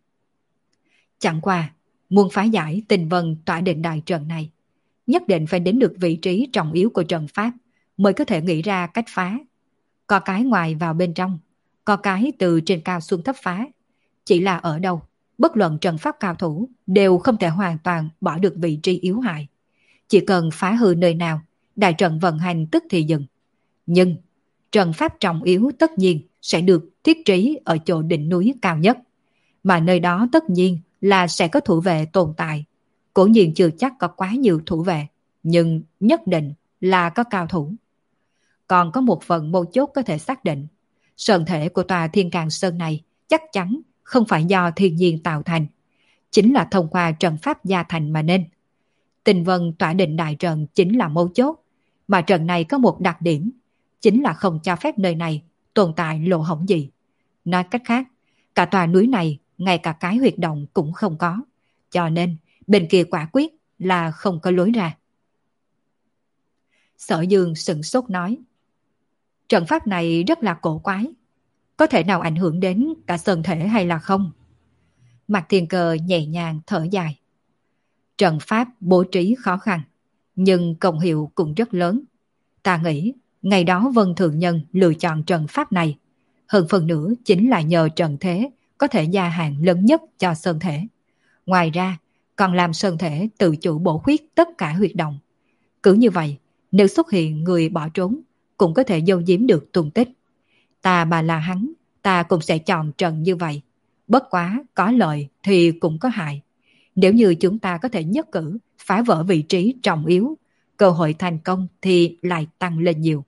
chẳng qua, muốn phá giải Tinh Vân tỏa định đại trận này, nhất định phải đến được vị trí trọng yếu của trận pháp mới có thể nghĩ ra cách phá. Có cái ngoài vào bên trong, có cái từ trên cao xuống thấp phá. Chỉ là ở đâu, bất luận trận pháp cao thủ đều không thể hoàn toàn bỏ được vị trí yếu hại. Chỉ cần phá hư nơi nào, đại trận vận hành tức thì dừng. Nhưng trận pháp trọng yếu tất nhiên sẽ được thiết trí ở chỗ đỉnh núi cao nhất. Mà nơi đó tất nhiên là sẽ có thủ vệ tồn tại. Cố nhiên chưa chắc có quá nhiều thủ vệ, nhưng nhất định là có cao thủ. Còn có một phần mấu chốt có thể xác định, sơn thể của tòa Thiên Can Sơn này chắc chắn không phải do thiên nhiên tạo thành, chính là thông qua trận pháp gia thành mà nên. Tinh Vân tỏa định đại trận chính là mấu chốt, mà trận này có một đặc điểm, chính là không cho phép nơi này tồn tại lỗ hổng gì. Nói cách khác, cả tòa núi này ngay cả cái huyệt động cũng không có, cho nên bên kia quả quyết là không có lối ra. Sở Dương sửng sốt nói, trận pháp này rất là cổ quái, có thể nào ảnh hưởng đến cả sơn thể hay là không? Mạc Thiên Cơ nhẹ nhàng thở dài. Trận pháp bố trí khó khăn, nhưng công hiệu cũng rất lớn. Ta nghĩ, ngày đó Vân Thượng Nhân lựa chọn trận pháp này, hơn phần nữa chính là nhờ trận thế có thể gia hạn lớn nhất cho sơn thể. Ngoài ra, còn làm sơn thể tự chủ bổ khuyết tất cả huyệt động. Cứ như vậy, nếu xuất hiện người bỏ trốn, cũng có thể giấu giếm được tung tích. Ta mà là hắn, ta cũng sẽ chọn trận như vậy. Bất quá, có lợi thì cũng có hại. Nếu như chúng ta có thể nhất cử phá vỡ vị trí trọng yếu, cơ hội thành công thì lại tăng lên nhiều.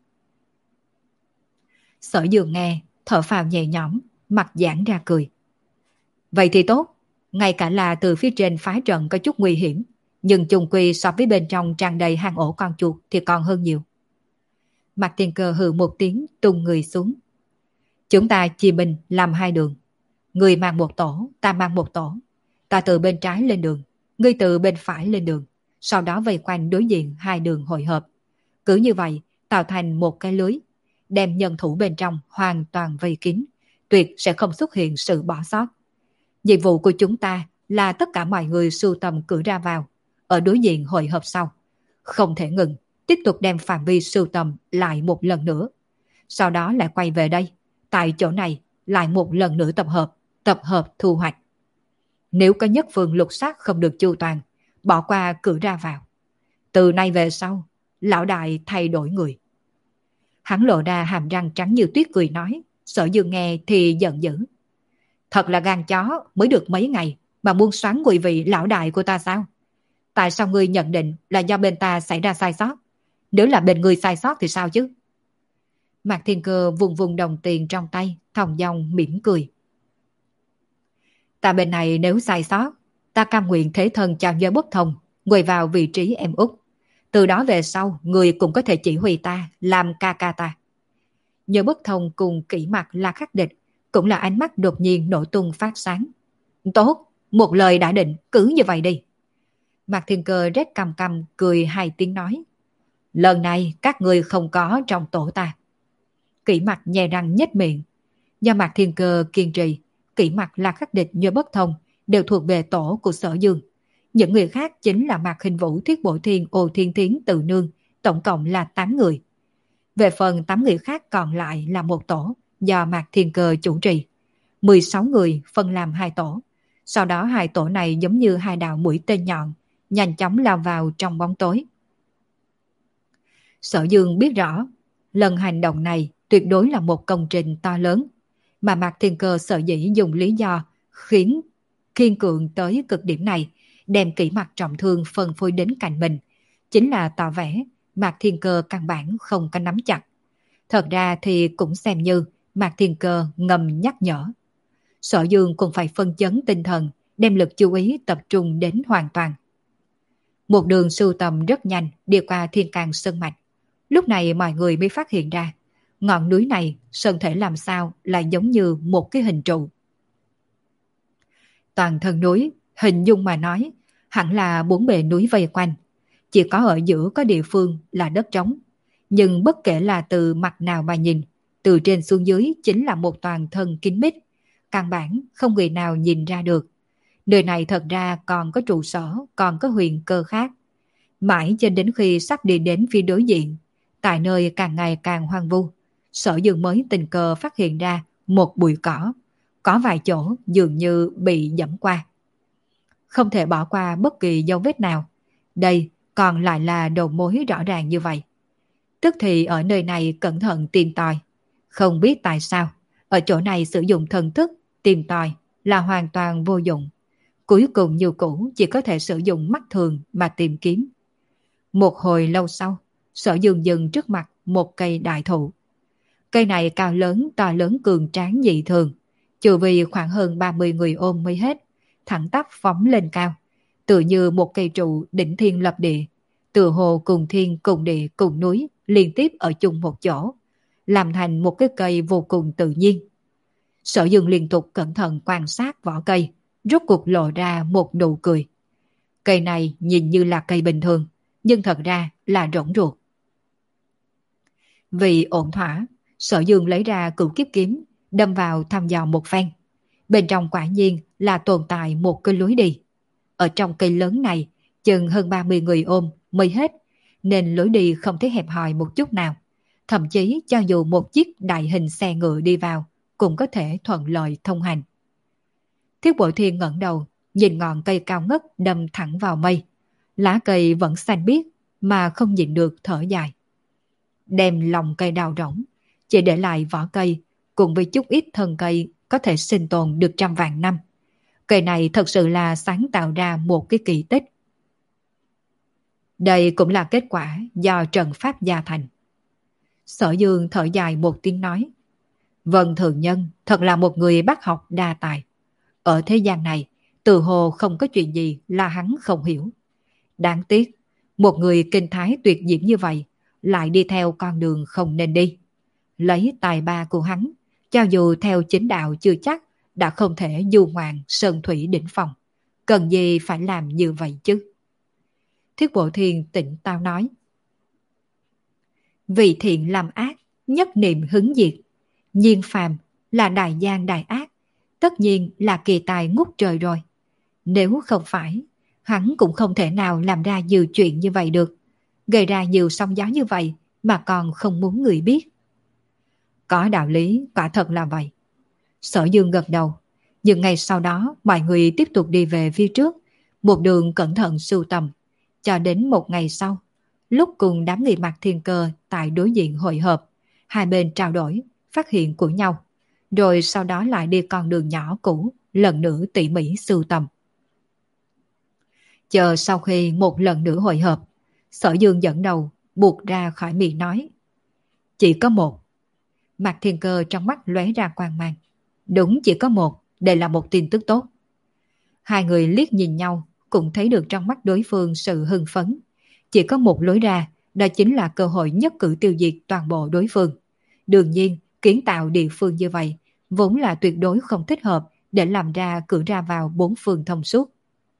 Sở Dương nghe, thở phào nhẹ nhõm, mặt giãn ra cười. Vậy thì tốt, ngay cả là từ phía trên phá trận có chút nguy hiểm, nhưng chung quy so với bên trong tràn đầy hang ổ con chuột thì còn hơn nhiều. Mạc Thiên Cơ hừ một tiếng tung người xuống. Chúng ta chia binh làm hai đường. Người mang một tổ, ta mang một tổ. Ta từ bên trái lên đường, ngươi từ bên phải lên đường. Sau đó vây quanh đối diện hai đường hội hợp. Cứ như vậy, tạo thành một cái lưới. Đem nhân thủ bên trong hoàn toàn vây kín. Tuyệt sẽ không xuất hiện sự bỏ sót. Nhiệm vụ của chúng ta là tất cả mọi người sưu tầm cử ra vào. Ở đối diện hội hợp sau. Không thể ngừng, tiếp tục đem phạm vi sưu tầm lại một lần nữa. Sau đó lại quay về đây. Tại chỗ này lại một lần nữa tập hợp, tập hợp thu hoạch. Nếu có nhất phương lục sát không được chu toàn, bỏ qua cử ra vào. Từ nay về sau, lão đại thay đổi người. Hắn lộ ra hàm răng trắng như tuyết cười nói, Sở Dương nghe thì giận dữ. Thật là gan chó, mới được mấy ngày mà muốn xoắn ngụy vị lão đại của ta sao? Tại sao ngươi nhận định là do bên ta xảy ra sai sót? Nếu là bên ngươi sai sót thì sao chứ? Mạc Thiên Cơ vùng vùng đồng tiền trong tay, thong dong mỉm cười. Ta bên này nếu sai sót, ta cam nguyện thế thân chào giới bất thông, ngồi vào vị trí em út. Từ đó về sau, người cũng có thể chỉ huy ta, làm ca ca ta. Nhớ bất thông cùng kỹ mặt là khắc địch, cũng là ánh mắt đột nhiên nổ tung phát sáng. Tốt, một lời đã định, cứ như vậy đi. Mạc Thiên Cơ rét cằm cằm cười hai tiếng nói. Lần này các ngươi không có trong tổ ta. Kỹ mặt nhè răng nhếch miệng. Do Mạc Thiên Cơ kiên trì, kỹ mặt là khắc địch như bất thông đều thuộc về tổ của Sở Dương. Những người khác chính là Mạc Hình Vũ, Thiết Bổ Thiên, Ô Thiên Thiến, Từ Nương, tổng cộng là tám người. Về phần tám người khác còn lại là một tổ do Mạc Thiên Cơ chủ trì. mười sáu người phân làm hai tổ. Sau đó hai tổ này giống như hai đạo mũi tên nhọn, nhanh chóng lao vào trong bóng tối. Sở Dương biết rõ, lần hành động này tuyệt đối là một công trình to lớn, mà Mạc Thiên Cơ sở dĩ dùng lý do khiến khiên cường tới cực điểm này, đem kỹ mặt trọng thương phân phối đến cạnh mình, chính là tỏ vẻ Mạc Thiên Cơ căn bản không có nắm chặt. Thật ra thì cũng xem như Mạc Thiên Cơ ngầm nhắc nhở. Sở Dương cũng phải phân chấn tinh thần, đem lực chú ý tập trung đến hoàn toàn. Một đường sưu tầm rất nhanh đi qua thiên can sơn mạch. Lúc này mọi người mới phát hiện ra, ngọn núi này sơn thể làm sao lại giống như một cái hình trụ. Toàn thân núi, hình dung mà nói, hẳn là bốn bề núi vây quanh. Chỉ có ở giữa có địa phương là đất trống. Nhưng bất kể là từ mặt nào mà nhìn, từ trên xuống dưới chính là một toàn thân kín mít. Căn bản không người nào nhìn ra được. Nơi này thật ra còn có trụ sở, còn có huyền cơ khác. Mãi cho đến khi sắp đi đến phía đối diện, tại nơi càng ngày càng hoang vu, Sở Dương mới tình cờ phát hiện ra một bụi cỏ, có vài chỗ dường như bị dẫm qua. Không thể bỏ qua bất kỳ dấu vết nào. Đây còn lại là đầu mối rõ ràng như vậy. Tức thì ở nơi này cẩn thận tìm tòi. Không biết tại sao, ở chỗ này sử dụng thần thức tìm tòi là hoàn toàn vô dụng. Cuối cùng như cũ chỉ có thể sử dụng mắt thường mà tìm kiếm. Một hồi lâu sau, Sở Dương dừng trước mặt một cây đại thụ. Cây này cao lớn, to lớn cường tráng dị thường. Trừ vì khoảng hơn ba mươi người ôm mới hết, thẳng tắp phóng lên cao. Tự như một cây trụ đỉnh thiên lập địa. Tự hồ cùng thiên cùng địa cùng núi liên tiếp ở chung một chỗ, làm thành một cái cây vô cùng tự nhiên. Sở Dương liên tục cẩn thận quan sát vỏ cây, rốt cuộc lộ ra một nụ cười. Cây này nhìn như là cây bình thường, nhưng thật ra là rỗng ruột. Vì ổn thỏa, Sở Dương lấy ra cửu kiếp kiếm, đâm vào thăm dò một phen. Bên trong quả nhiên là tồn tại một cái lối đi. Ở trong cây lớn này, chừng hơn ba mươi người ôm mới hết, nên lối đi không thấy hẹp hòi một chút nào. Thậm chí cho dù một chiếc đại hình xe ngựa đi vào, cũng có thể thuận lợi thông hành. Thiết Bội Thiên ngẩng đầu, nhìn ngọn cây cao ngất đâm thẳng vào mây. Lá cây vẫn xanh biếc, mà không nhịn được thở dài. Đem lòng cây đào rỗng, chỉ để lại vỏ cây, cùng với chút ít thân cây có thể sinh tồn được trăm vạn năm. Cây này thật sự là sáng tạo ra một cái kỳ tích. Đây cũng là kết quả do trận pháp gia thành. Sở Dương thở dài một tiếng nói. Vân Thường Nhân thật là một người bác học đa tài. Ở thế gian này, từ hồ không có chuyện gì là hắn không hiểu. Đáng tiếc, một người kinh thái tuyệt diễm như vậy lại đi theo con đường không nên đi. Lấy tài ba của hắn, cho dù theo chính đạo chưa chắc đã không thể du ngoạn sơn thủy đỉnh phong. Cần gì phải làm như vậy chứ? Thiết Bộ Thiên tỉnh táo nói. Vì thiện làm ác, nhất niệm hứng diệt. Nhiên phàm là đại gian đại ác, tất nhiên là kỳ tài ngút trời rồi. Nếu không phải, hắn cũng không thể nào làm ra nhiều chuyện như vậy được. Gây ra nhiều sóng gió như vậy mà còn không muốn người biết. Có đạo lý, quả thật là vậy. Sở Dương gật đầu. Nhưng ngày sau đó, mọi người tiếp tục đi về phía trước, một đường cẩn thận sưu tầm. Cho đến một ngày sau, lúc cùng đám người Mạc Thiên Cơ tại đối diện hội hợp, hai bên trao đổi, phát hiện của nhau, rồi sau đó lại đi con đường nhỏ cũ, lần nữa tỉ mỉ sưu tầm. Chờ sau khi một lần nữa hội họp, Sở Dương dẫn đầu buộc ra khỏi miệng nói. Chỉ có một. Mạc Thiên Cơ trong mắt lóe ra quang mang. Đúng chỉ có một, đây là một tin tức tốt. Hai người liếc nhìn nhau, cũng thấy được trong mắt đối phương sự hưng phấn. Chỉ có một lối ra, đó chính là cơ hội nhất cử tiêu diệt toàn bộ đối phương. Đương nhiên, kiến tạo địa phương như vậy, vốn là tuyệt đối không thích hợp để làm ra cửa ra vào bốn phương thông suốt.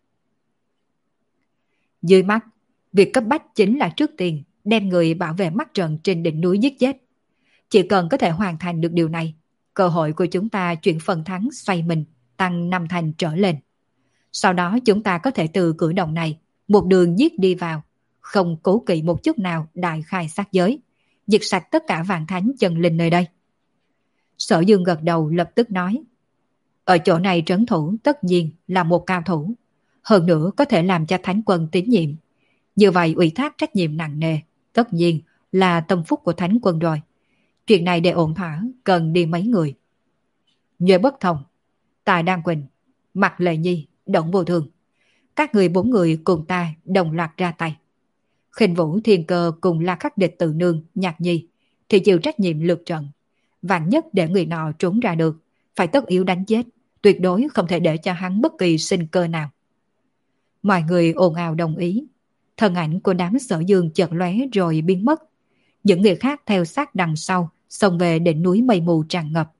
Dưới mắt, việc cấp bách chính là trước tiên đem người bảo vệ mắt trận trên đỉnh núi giết chết. Chỉ cần có thể hoàn thành được điều này, cơ hội của chúng ta chuyển phần thắng xoay mình, tăng năm thành trở lên. Sau đó chúng ta có thể từ cửa động này, một đường giết đi vào, không cố kỵ một chút nào đại khai sát giới, diệt sạch tất cả vạn thánh chân linh nơi đây. Sở Dương gật đầu lập tức nói, ở chỗ này trấn thủ tất nhiên là một cao thủ, hơn nữa có thể làm cho thánh quân tín nhiệm. Như vậy ủy thác trách nhiệm nặng nề, tất nhiên là tâm phúc của thánh quân rồi. Chuyện này để ổn thỏa cần đi mấy người. Nhuệ Bất Thông, Tài Đan Quỳnh, Mạc Lệ Nhi, Động Vô Thường. Các người bốn người cùng ta đồng loạt ra tay. Khinh Vũ, Thiên Cơ cùng La Khắc Địch Tự Nương, Nhạc Nhi thì chịu trách nhiệm lượt trận. Vạn nhất để người nọ trốn ra được, phải tất yếu đánh chết, tuyệt đối không thể để cho hắn bất kỳ sinh cơ nào. Mọi người ồn ào đồng ý. Thân ảnh của đám Sở Dương chợt lóe rồi biến mất. Những người khác theo sát đằng sau, xông về đỉnh núi mây mù tràn ngập.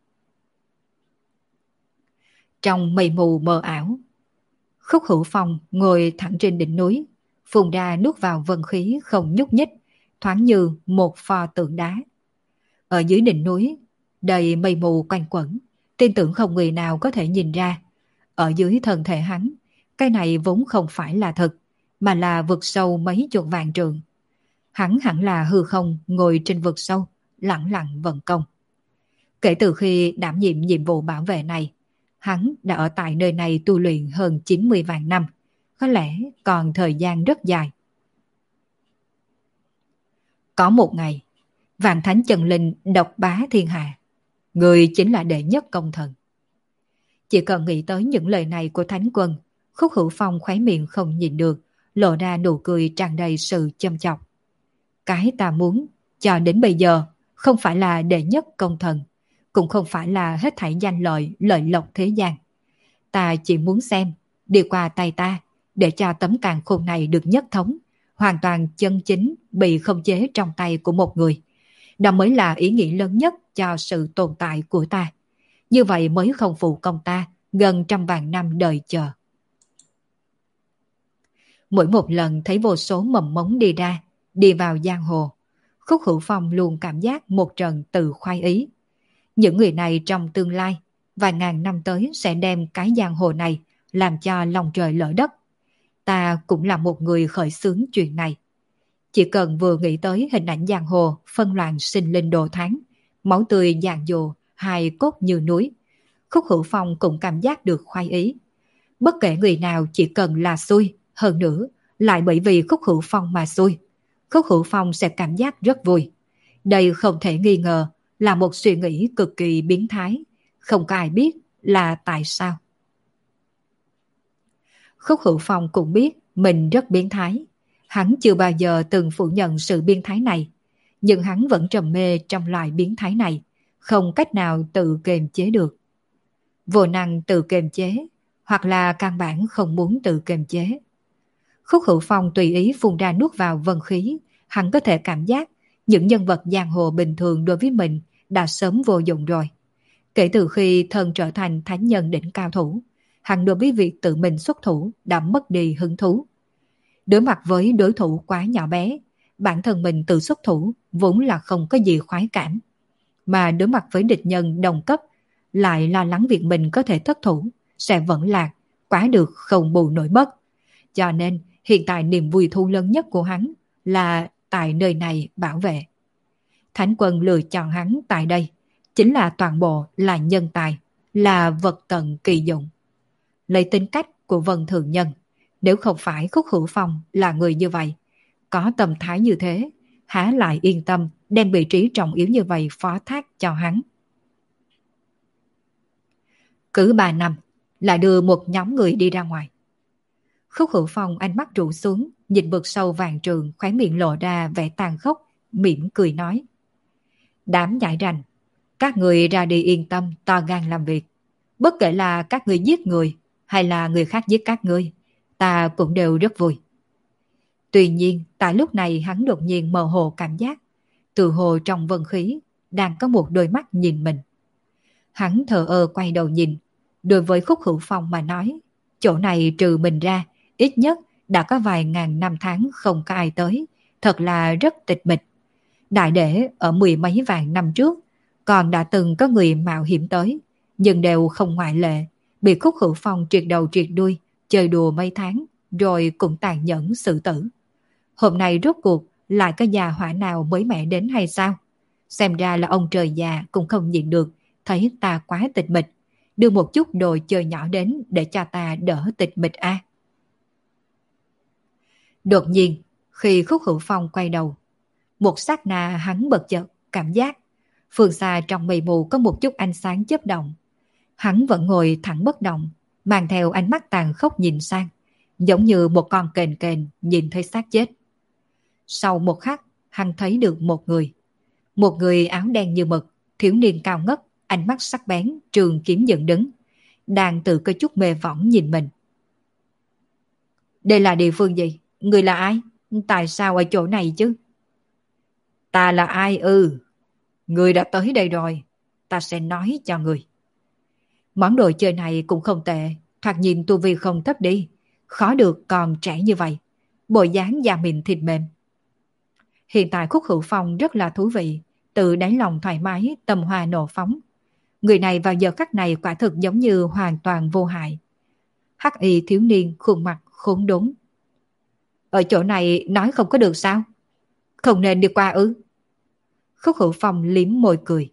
Trong mây mù mờ ảo, Khúc Hữu Phong ngồi thẳng trên đỉnh núi, phun ra nuốt vào vân khí không nhúc nhích, thoáng như một pho tượng đá. Ở dưới đỉnh núi, đầy mây mù quanh quẩn, tin tưởng không người nào có thể nhìn ra. Ở dưới thân thể hắn, cái này vốn không phải là thật, mà là vực sâu mấy chục vạn trượng. Hắn hẳn là hư không ngồi trên vực sâu, lặng lặng vận công. Kể từ khi đảm nhiệm nhiệm vụ bảo vệ này, hắn đã ở tại nơi này tu luyện hơn chín mươi vạn năm, có lẽ còn thời gian rất dài. Có một ngày, vạn thánh chân linh độc bá thiên hạ, người chính là đệ nhất công thần. Chỉ cần nghĩ tới những lời này của thánh quân, Khúc Hữu Phong khóe miệng không nhìn được, lộ ra nụ cười tràn đầy sự châm chọc. Cái ta muốn cho đến bây giờ không phải là đệ nhất công thần, cũng không phải là hết thảy danh lợi, lợi lộc thế gian. Ta chỉ muốn xem, đi qua tay ta, để cho tấm càn khôn này được nhất thống, hoàn toàn chân chính bị khống chế trong tay của một người. Đó mới là ý nghĩa lớn nhất cho sự tồn tại của ta. Như vậy mới không phụ công ta gần trăm vạn năm đời chờ. Mỗi một lần thấy vô số mầm mống đi ra, đi vào giang hồ, Khúc Hữu Phong luôn cảm giác một trận tự khoái ý. Những người này trong tương lai, vài ngàn năm tới sẽ đem cái giang hồ này làm cho lòng trời lỡ đất. Ta cũng là một người khởi xướng chuyện này. Chỉ cần vừa nghĩ tới hình ảnh giang hồ phân loạn sinh linh đồ tháng, máu tươi dàn dồ, hài cốt như núi, Khúc Hữu Phong cũng cảm giác được khoái ý. Bất kể người nào chỉ cần là xui, hơn nữa lại bởi vì Khúc Hữu Phong mà xui, Khúc Hữu Phong sẽ cảm giác rất vui. Đây không thể nghi ngờ là một suy nghĩ cực kỳ biến thái, không có ai biết là tại sao. Khúc Hữu Phong cũng biết mình rất biến thái. Hắn chưa bao giờ từng phủ nhận sự biến thái này, nhưng hắn vẫn trầm mê trong loại biến thái này, không cách nào tự kiềm chế được. Vô năng tự kiềm chế, hoặc là căn bản không muốn tự kiềm chế. Khúc Hữu Phong tùy ý phun ra nuốt vào vân khí, hắn có thể cảm giác những nhân vật giang hồ bình thường đối với mình đã sớm vô dụng rồi. Kể từ khi thân trở thành thánh nhân đỉnh cao thủ, hắn đối với việc tự mình xuất thủ đã mất đi hứng thú. Đối mặt với đối thủ quá nhỏ bé, bản thân mình tự xuất thủ vốn là không có gì khoái cảm. Mà đối mặt với địch nhân đồng cấp, lại lo lắng việc mình có thể thất thủ, sẽ vẫn lạc, quá được không bù nổi mất. Cho nên hiện tại niềm vui thú lớn nhất của hắn là tại nơi này bảo vệ. Thánh quân lựa chọn hắn tại đây, chính là toàn bộ là nhân tài, là vật tận kỳ dụng. Lấy tính cách của Vân Thường Nhân, nếu không phải Khúc Hữu Phong là người như vậy, có tâm thái như thế, há lại yên tâm đem vị trí trọng yếu như vậy phó thác cho hắn. Cứ ba năm lại đưa một nhóm người đi ra ngoài. Khúc Hữu Phong ánh mắt trụ xuống, nhìn vực sâu vàng trường, khóe miệng lộ ra vẻ tàn khốc, mỉm cười nói. Đám nhãi ranh, các người ra đi yên tâm, to gan làm việc. Bất kể là các người giết người, hay là người khác giết các ngươi, ta cũng đều rất vui. Tuy nhiên, tại lúc này hắn đột nhiên mơ hồ cảm giác, từ hồ trong vân khí, đang có một đôi mắt nhìn mình. Hắn thờ ơ quay đầu nhìn, đối với Khúc Hữu Phong mà nói, chỗ này trừ mình ra, ít nhất đã có vài ngàn năm tháng không có ai tới, thật là rất tịch mịch. Đại để ở mười mấy vạn năm trước, còn đã từng có người mạo hiểm tới, nhưng đều không ngoại lệ, bị Khúc Hữu Phong triệt đầu triệt đuôi, chơi đùa mấy tháng, rồi cũng tàn nhẫn xử tử. Hôm nay rốt cuộc lại có già hỏa nào mới mẻ đến hay sao? Xem ra là ông trời già cũng không nhịn được, thấy ta quá tịch mịch, đưa một chút đồ chơi nhỏ đến để cho ta đỡ tịch mịch a. À. Đột nhiên, khi Khúc Hữu Phong quay đầu, một sát na hắn bật chợt cảm giác phương xa trong mây mù có một chút ánh sáng chớp động. Hắn vẫn ngồi thẳng bất động, mang theo ánh mắt tàn khốc nhìn sang, giống như một con kền kền nhìn thấy xác chết. Sau một khắc, hắn thấy được một người. Một người áo đen như mực, thiếu niên cao ngất, ánh mắt sắc bén, trường kiếm dựng đứng, đang tự có chút mê võng nhìn mình. Đây là địa phương gì? Người là ai? Tại sao ở chỗ này chứ? Ta là ai ư? Ừ. Người đã tới đây rồi, ta sẽ nói cho người. Món đồ chơi này cũng không tệ, thoạt nhìn tu vi không thấp đi, khó được còn trẻ như vậy, bộ dáng da mịn thịt mềm. Hiện tại Khúc Hữu Phong rất là thú vị, tự đáy lòng thoải mái, tâm hoa nộ phóng. Người này vào giờ khắc này quả thực giống như hoàn toàn vô hại. Hắc y thiếu niên khuôn mặt khốn đốn. Ở chỗ này nói không có được sao? Không nên đi qua ư? Khúc Hữu Phong liếm môi cười.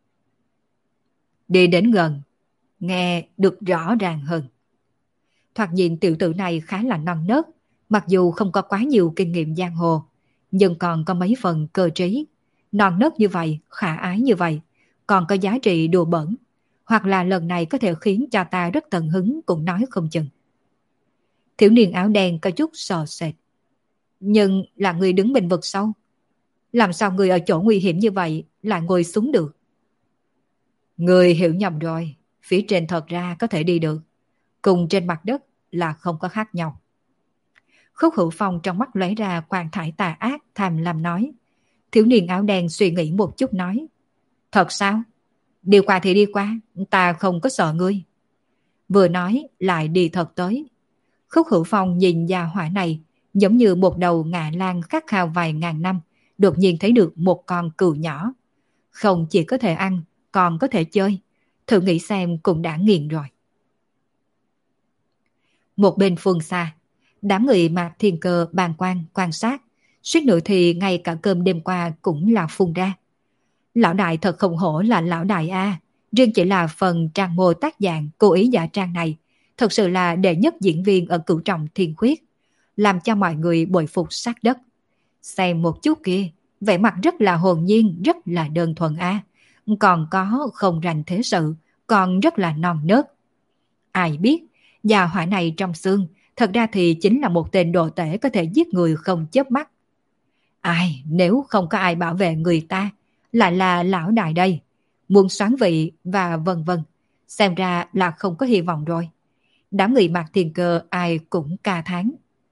Đi đến gần, nghe được rõ ràng hơn. Thoạt nhìn tiểu tử này khá là non nớt, mặc dù không có quá nhiều kinh nghiệm giang hồ, nhưng còn có mấy phần cơ trí. Non nớt như vậy, khả ái như vậy, còn có giá trị đùa bẩn, hoặc là lần này có thể khiến cho ta rất tận hứng cũng nói không chừng. Thiếu niên áo đen có chút sợ sệt. Nhưng là người đứng bên vực sâu, làm sao người ở chỗ nguy hiểm như vậy lại ngồi xuống được? Người hiểu nhầm rồi, phía trên thật ra có thể đi được, cùng trên mặt đất là không có khác nhau. Khúc Hữu Phong trong mắt lóe ra quang thải tà ác, tham lam nói. Thiếu niên áo đen suy nghĩ một chút nói. Thật sao? Đi qua thì đi qua, ta không có sợ ngươi. Vừa nói lại đi thật tới. Khúc Hữu Phong nhìn gia hỏa này giống như một đầu ngạ lan khát khao vài ngàn năm, đột nhiên thấy được một con cừu nhỏ. Không chỉ có thể ăn, còn có thể chơi. Thử nghĩ xem cũng đã nghiền rồi. Một bên phương xa, đám người Mạc Thiên Cơ bàn quan quan sát, suýt nữa thì ngay cả cơm đêm qua cũng là phun ra. Lão đại thật không hổ là lão đại a, riêng chỉ là phần trang mô tác dạng cố ý giả trang này, thật sự là đệ nhất diễn viên ở Cửu Trọng Thiên Khuyết, làm cho mọi người bội phục sát đất. Xem một chút kia, vẻ mặt rất là hồn nhiên, rất là đơn thuần a, còn có không rành thế sự, còn rất là non nớt. Ai biết, già hỏa này trong xương, thật ra thì chính là một tên đồ tể có thể giết người không chớp mắt. Ai, nếu không có ai bảo vệ người ta, lại là lão đại đây, muốn soán vị và vân vân, xem ra là không có hy vọng rồi. Đám người Mạc Thiên Cơ ai cũng ca thán.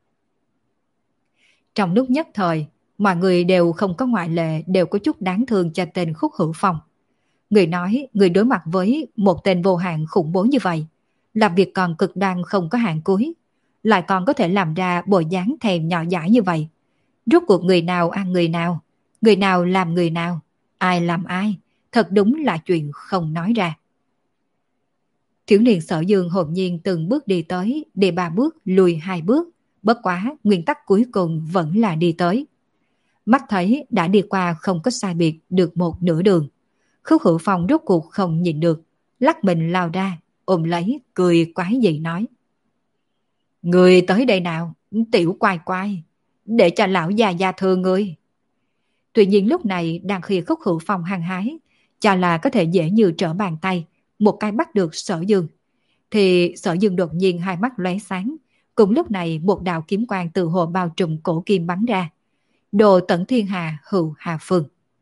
Trong lúc nhất thời, mọi người đều không có ngoại lệ, đều có chút đáng thương cho tên Khúc Hữu Phong. Người nói, người đối mặt với một tên vô hạn khủng bố như vậy, làm việc còn cực đoan không có hạn cuối, lại còn có thể làm ra bộ dáng thèm nhỏ dãi như vậy. Rốt cuộc người nào ăn người nào, người nào làm người nào, ai làm ai, thật đúng là chuyện không nói ra. Thiếu niên Sở Dương hồn nhiên từng bước đi tới, đi ba bước, lùi hai bước, bất quá nguyên tắc cuối cùng vẫn là đi tới. Mắt thấy đã đi qua không có sai biệt được một nửa đường. Khúc Hữu Phong rốt cuộc không nhìn được, lắc mình lao ra, ôm lấy, cười quái dị nói. Người tới đây nào, tiểu quai quai, để cho lão già già thương ngươi. Tuy nhiên lúc này đang khi Khúc Hữu Phong hăng hái, cho là có thể dễ như trở bàn tay, một cái bắt được Sở Dương, thì Sở Dương đột nhiên hai mắt lóe sáng, Cùng lúc này một đạo kiếm quang từ hồ bao trùm cổ kim bắn ra. Đồ tận thiên hà hữu hà phương.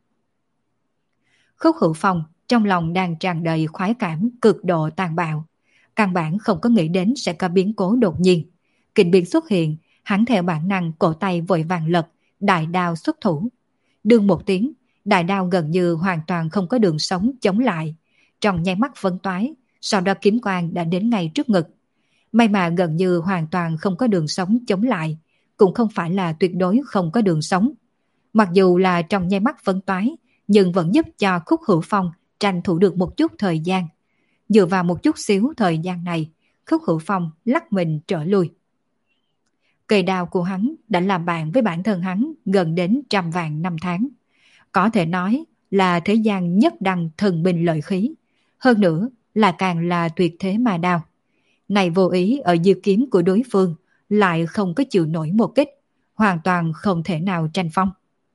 Khúc Hữu Phong trong lòng đang tràn đầy khoái cảm cực độ tàn bạo. Căn bản không có nghĩ đến sẽ có biến cố đột nhiên. Kình biến xuất hiện, hắn theo bản năng cổ tay vội vàng lật, đại đao xuất thủ. Đương một tiếng, đại đao gần như hoàn toàn không có đường sống chống lại. Trong nháy mắt phân toái, sau đó kiếm quang đã đến ngay trước ngực. May mà gần như hoàn toàn không có đường sống chống lại, cũng không phải là tuyệt đối không có đường sống. Mặc dù là trong nháy mắt phân toái, nhưng vẫn giúp cho Khúc Hữu Phong tranh thủ được một chút thời gian. Dựa vào một chút xíu thời gian này, Khúc Hữu Phong lắc mình trở lui. Cây đao của hắn đã làm bạn với bản thân hắn gần đến trăm vạn năm tháng. Có thể nói là thế gian nhất đăng thần binh lợi khí. Hơn nữa là càng là tuyệt thế mà đao. Này vô ý ở dư kiếm của đối phương lại không có chịu nổi một kích, hoàn toàn không thể nào tranh phong.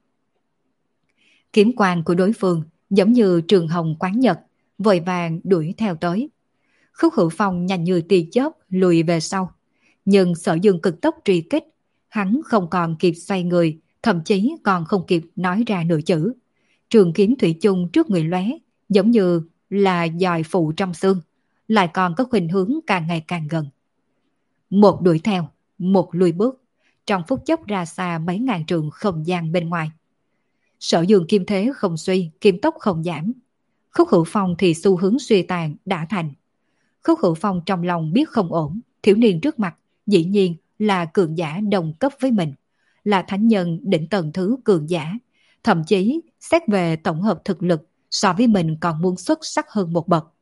Kiếm quang của đối phương giống như trường hồng quán nhật, vội vàng đuổi theo tới. Khúc Hữu Phong nhanh như tia chớp lùi về sau. Nhưng Sở Dương cực tốc truy kích, hắn không còn kịp xoay người, thậm chí còn không kịp nói ra nửa chữ. Trường kiếm thủy chung trước người lóe, giống như là dòi phụ trong xương, lại còn có khuynh hướng càng ngày càng gần. Một đuổi theo, một lùi bước, trong phút chốc ra xa mấy ngàn trượng không gian bên ngoài. Sở Dương kim thế không suy, kim tốc không giảm. Khúc Hữu Phong thì xu hướng suy tàn đã thành. Khúc Hữu Phong trong lòng biết không ổn, thiếu niên trước mặt dĩ nhiên là cường giả đồng cấp với mình, là thánh nhân đỉnh tầng thứ cường giả, thậm chí xét về tổng hợp thực lực so với mình còn muốn xuất sắc hơn một bậc.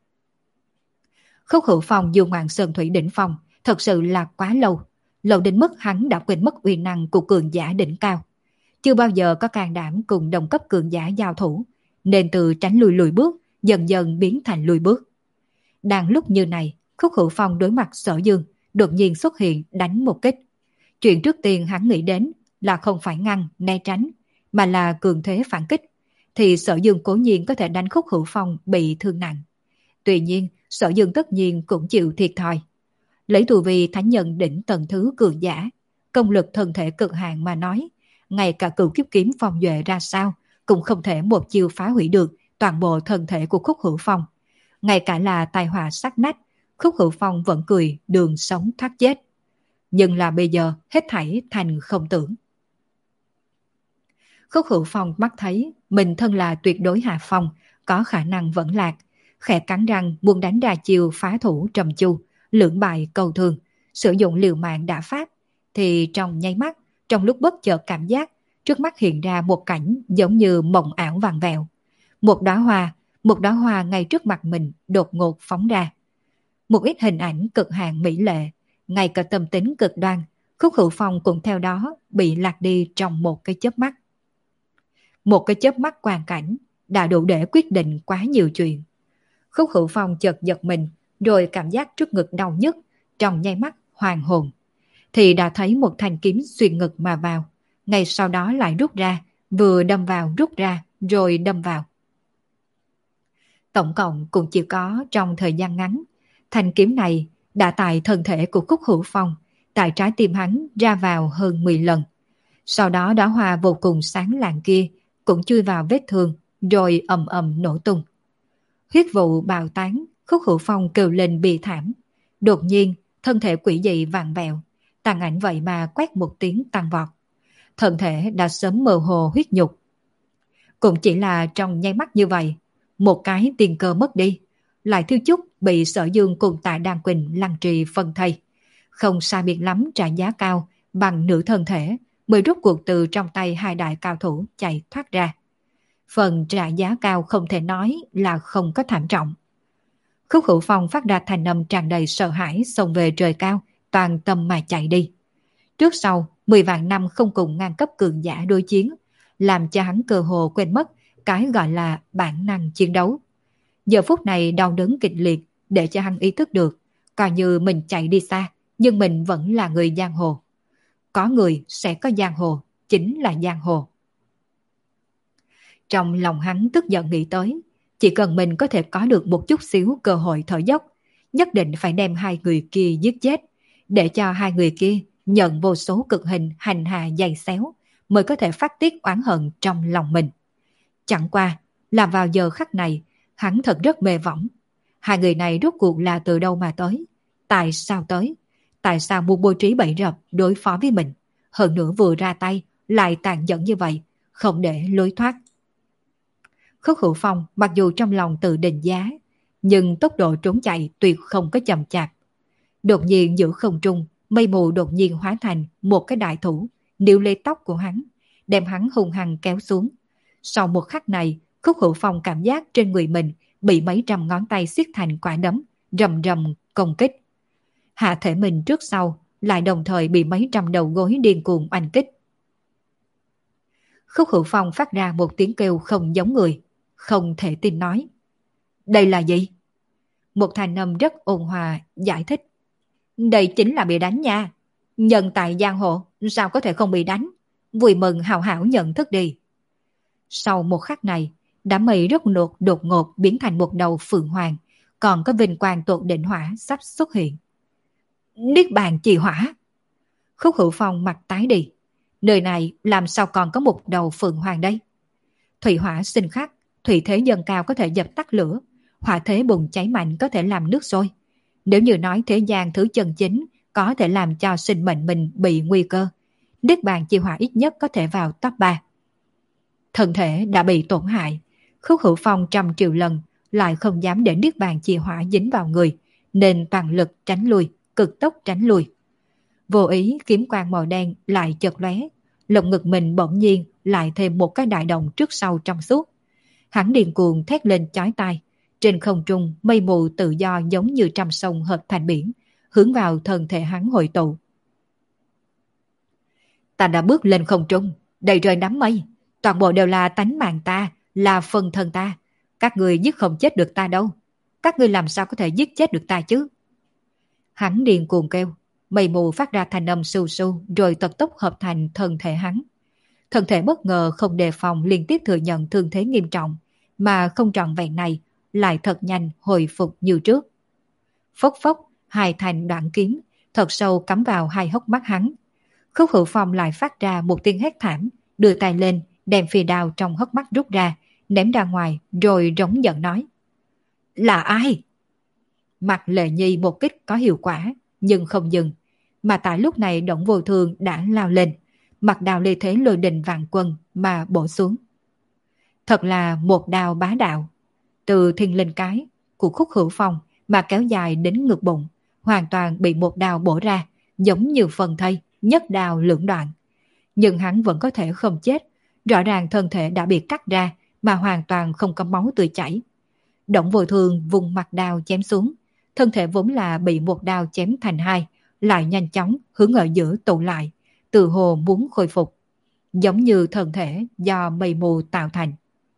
Khúc Hữu Phong du ngoạn sơn thủy đỉnh phong thật sự là quá lâu, lâu đến mức hắn đã quên mất uy năng của cường giả đỉnh cao. Chưa bao giờ có can đảm cùng đồng cấp cường giả giao thủ, nên từ tránh lùi lùi bước dần dần biến thành lùi bước. Đang lúc như này, Khúc Hữu Phong đối mặt Sở Dương đột nhiên xuất hiện đánh một kích. Chuyện trước tiên hắn nghĩ đến là không phải ngăn, né tránh, mà là cường thế phản kích, thì Sở Dương cố nhiên có thể đánh Khúc Hữu Phong bị thương nặng. Tuy nhiên, Sở Dương tất nhiên cũng chịu thiệt thòi. Lấy tu vi thánh nhân đỉnh tầng thứ cường giả, công lực thân thể cực hạn mà nói, ngay cả cửu kiếp kiếm phong duệ ra sao cũng không thể một chiêu phá hủy được toàn bộ thân thể của Khúc Hữu Phong. Ngay cả là tai họa sát nách, Khúc Hữu Phong vẫn cười đường sống thoát chết. Nhưng là bây giờ hết thảy thành không tưởng. Khúc Hữu Phong mắt thấy mình thân là tuyệt đối hạ phong, có khả năng vẫn lạc, khẽ cắn răng muốn đánh ra chiêu phá thủ trầm chu, lưỡng bại câu thương, sử dụng liều mạng đã phát, thì trong nháy mắt, trong lúc bất chợt cảm giác trước mắt hiện ra một cảnh giống như mộng ảo vàng vẹo. Một đóa hoa, một đóa hoa ngay trước mặt mình đột ngột phóng ra. Một ít hình ảnh cực hạn mỹ lệ, ngay cả tâm tính cực đoan, Khúc Hữu Phong cũng theo đó bị lạc đi trong một cái chớp mắt. Một cái chớp mắt quang cảnh đã đủ để quyết định quá nhiều chuyện. Khúc Hữu Phong chợt giật mình, rồi cảm giác trước ngực đau nhức, trong nháy mắt hoàn hồn. Thì đã thấy một thanh kiếm xuyên ngực mà vào, ngay sau đó lại rút ra, vừa đâm vào rút ra, rồi đâm vào. Tổng cộng cũng chỉ có trong thời gian ngắn, thanh kiếm này đã tại thân thể của Khúc Hữu Phong, tại trái tim hắn ra vào hơn mười lần. Sau đó đóa hoa vô cùng sáng lạng kia cũng chui vào vết thương, rồi ầm ầm nổ tung. Huyết vụ bào tán, Khúc Hữu Phong kêu lên bi thảm. Đột nhiên, thân thể quỷ dị vặn vẹo, tàn ảnh vậy mà quét một tiếng tăng vọt. Thân thể đã sớm mơ hồ huyết nhục. Cũng chỉ là trong nháy mắt như vậy, một cái tiền cơ mất đi, lại thiếu chút bị Sở Dương cùng Tạ Đan Quỳnh lăng trì phân thây. Không sai biệt lắm trả giá cao bằng nửa thân thể mới rút cuộc từ trong tay hai đại cao thủ chạy thoát ra. Phần trả giá cao không thể nói là không có thảm trọng. Khúc Hữu Phong phát ra thành âm tràn đầy sợ hãi xông về trời cao, toàn tâm mà chạy đi. Trước sau, mười vạn năm không cùng ngang cấp cường giả đối chiến, làm cho hắn cơ hồ quên mất cái gọi là bản năng chiến đấu. Giờ phút này đau đớn kịch liệt để cho hắn ý thức được, coi như mình chạy đi xa, nhưng mình vẫn là người giang hồ. Có người sẽ có giang hồ, chính là giang hồ. Trong lòng hắn tức giận nghĩ tới, chỉ cần mình có thể có được một chút xíu cơ hội thở dốc, nhất định phải đem hai người kia giết chết, để cho hai người kia nhận vô số cực hình hành hạ dày xéo mới có thể phát tiết oán hận trong lòng mình. Chẳng qua là vào giờ khắc này, hắn thật rất mê võng. Hai người này rốt cuộc là từ đâu mà tới? Tại sao tới? Tại sao muốn bố trí bẫy rập đối phó với mình? Hơn nữa vừa ra tay lại tàn nhẫn như vậy, không để lối thoát. Khúc Hữu Phong mặc dù trong lòng tự định giá, nhưng tốc độ trốn chạy tuyệt không có chậm chạp. Đột nhiên giữa không trung, mây mù đột nhiên hóa thành một cái đại thủ, níu lấy tóc của hắn, đem hắn hung hăng kéo xuống. Sau một khắc này, Khúc Hữu Phong cảm giác trên người mình bị mấy trăm ngón tay siết thành quả đấm, rầm rầm công kích. Hạ thể mình trước sau lại đồng thời bị mấy trăm đầu gối điên cuồng oanh kích. Khúc Hữu Phong phát ra một tiếng kêu không giống người, không thể tin nói. Đây là gì? Một thanh âm rất ôn hòa giải thích. Đây chính là bị đánh nha. Nhân tại giang hồ sao có thể không bị đánh? Vui mừng hào hảo nhận thức đi. Sau một khắc này, đám mây rất nột đột ngột biến thành một đầu phượng hoàng, còn có vinh quang tột đỉnh hỏa sắp xuất hiện. Niết bàn trì hỏa. Khúc Hữu Phong mặt tái đi. Nơi này làm sao còn có một đầu phượng hoàng đây? Thủy hỏa sinh khắc, thủy thế dâng cao có thể dập tắt lửa, hỏa thế bùng cháy mạnh có thể làm nước sôi. Nếu như nói thế gian thứ chân chính có thể làm cho sinh mệnh mình bị nguy cơ, niết bàn chi hỏa ít nhất có thể vào top ba. Thân thể đã bị tổn hại, Khúc Hữu Phong trăm triệu lần lại không dám để niết bàn chi hỏa dính vào người, nên toàn lực tránh lui, cực tốc tránh lui. Vô ý kiếm quang màu đen lại chợt lóe, lồng ngực mình bỗng nhiên lại thêm một cái đại động trước sau trong suốt. Hắn điên cuồng thét lên chói tai, trên không trung mây mù tự do giống như trăm sông hợp thành biển, hướng vào thân thể hắn hội tụ. Ta đã bước lên không trung, đầy trời đám mây, toàn bộ đều là tánh mạng ta, là phần thân ta. Các người giết không chết được ta đâu. Các người làm sao có thể giết chết được ta chứ? Hắn điên cuồng kêu, mây mù phát ra thanh âm su su rồi tật tốc hợp thành thân thể hắn. Thân thể bất ngờ không đề phòng liên tiếp thừa nhận thương thế nghiêm trọng, mà không trọn vẹn này lại thật nhanh hồi phục như trước. Phốc phốc, hai thanh đoạn kiếm thật sâu cắm vào hai hốc mắt hắn. Khúc Hữu Phong lại phát ra một tiếng hét thảm, đưa tay lên đem phi đao trong hốc mắt rút ra, ném ra ngoài rồi rống giận nói. Là ai? Mặt Lệ Nhi một kích có hiệu quả, nhưng không dừng, mà tại lúc này Đổng Vô Thương đã lao lên, mặt đao lê thế lôi đình vạn quân mà bổ xuống. Thật là một đao bá đạo, từ thiên linh cái của Khúc Hữu Phong mà kéo dài đến ngực bụng, hoàn toàn bị một đao bổ ra, giống như phần thây, nhất đao lưỡng đoạn. Nhưng hắn vẫn có thể không chết, rõ ràng thân thể đã bị cắt ra mà hoàn toàn không có máu tươi chảy. Đổng Vô Thương vùng mặt đao chém xuống, thân thể vốn là bị một đao chém thành hai, lại nhanh chóng hướng ở giữa tụ lại, từ hồ muốn khôi phục, giống như thân thể do mây mù tạo thành.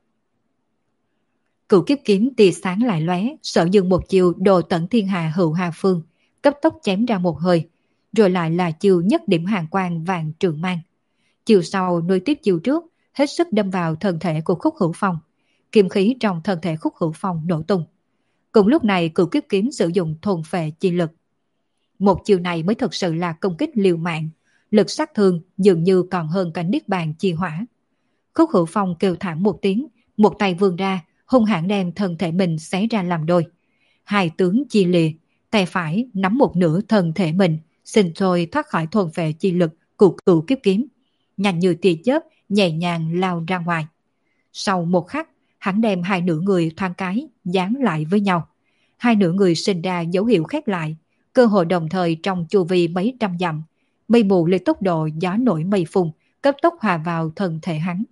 Cửu kiếp kiếm tia sáng lại lóe, Sở Dương một chiều đồ tận thiên hà hữu hà phương, cấp tốc chém ra một hơi, rồi lại là chiều nhất điểm hàng quang vàng trường mang. Chiều sau nối tiếp chiều trước, hết sức đâm vào thân thể của Khúc Hữu Phong, kim khí trong thân thể Khúc Hữu Phong nổ tung. Cùng lúc này cửu kiếp kiếm sử dụng thôn phệ chi lực. Một chiều này mới thực sự là công kích liều mạng, lực sát thương dường như còn hơn cả niết bàn chi hỏa. Khúc Hữu Phong kêu thảm một tiếng, một tay vươn ra, hung hãn đem thân thể mình xé ra làm đôi. Hai tướng chia lìa, tay phải nắm một nửa thân thể mình, xin thôi thoát khỏi thôn phệ chi lực của cửu kiếp kiếm, nhanh như tia chớp nhẹ nhàng lao ra ngoài. Sau một khắc, hắn đem hai nửa người thoáng cái dán lại với nhau. Hai nửa người sinh ra dấu hiệu khép lại, cơ hội đồng thời trong chu vi mấy trăm dặm, mây mù lấy tốc độ gió nổi mây phun, cấp tốc hòa vào thân thể hắn.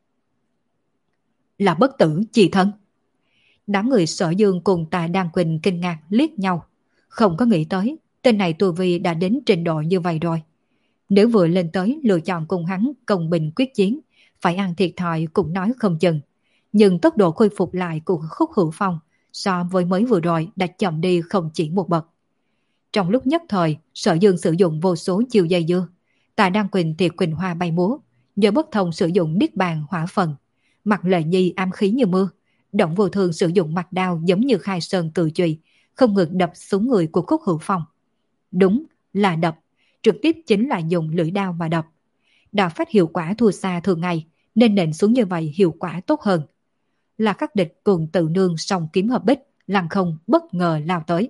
Là bất tử chi thân. Đám người Sở Dương cùng Tạ Đan Quỳnh kinh ngạc liếc nhau, không có nghĩ tới tên này tu vi đã đến trình độ như vậy rồi. Nếu vừa lên tới lựa chọn cùng hắn công bình quyết chiến, phải ăn thiệt thòi cũng nói không chừng. Nhưng tốc độ khôi phục lại của Khúc Hữu Phong so với mới vừa rồi đã chậm đi không chỉ một bậc. Trong lúc nhất thời, Sở Dương sử dụng vô số chiều dây dưa, Tạ Đan Quỳnh thì quỳnh hoa bay múa, giờ bất thông sử dụng niết bàn hỏa phần, Mặt Lệ Nhi ám khí như mưa, Đổng Vô Thương sử dụng mặt đao giống như khai sơn cự chùy, không ngừng đập xuống người của Khúc Hữu Phong. Đúng là đập, trực tiếp chính là dùng lưỡi đao mà đập. Đao phách hiệu quả thua xa thường ngày, nên nện xuống như vậy hiệu quả tốt hơn. Là Khắc Địch cùng Tự Nương song kiếm hợp bích, lăng không bất ngờ lao tới.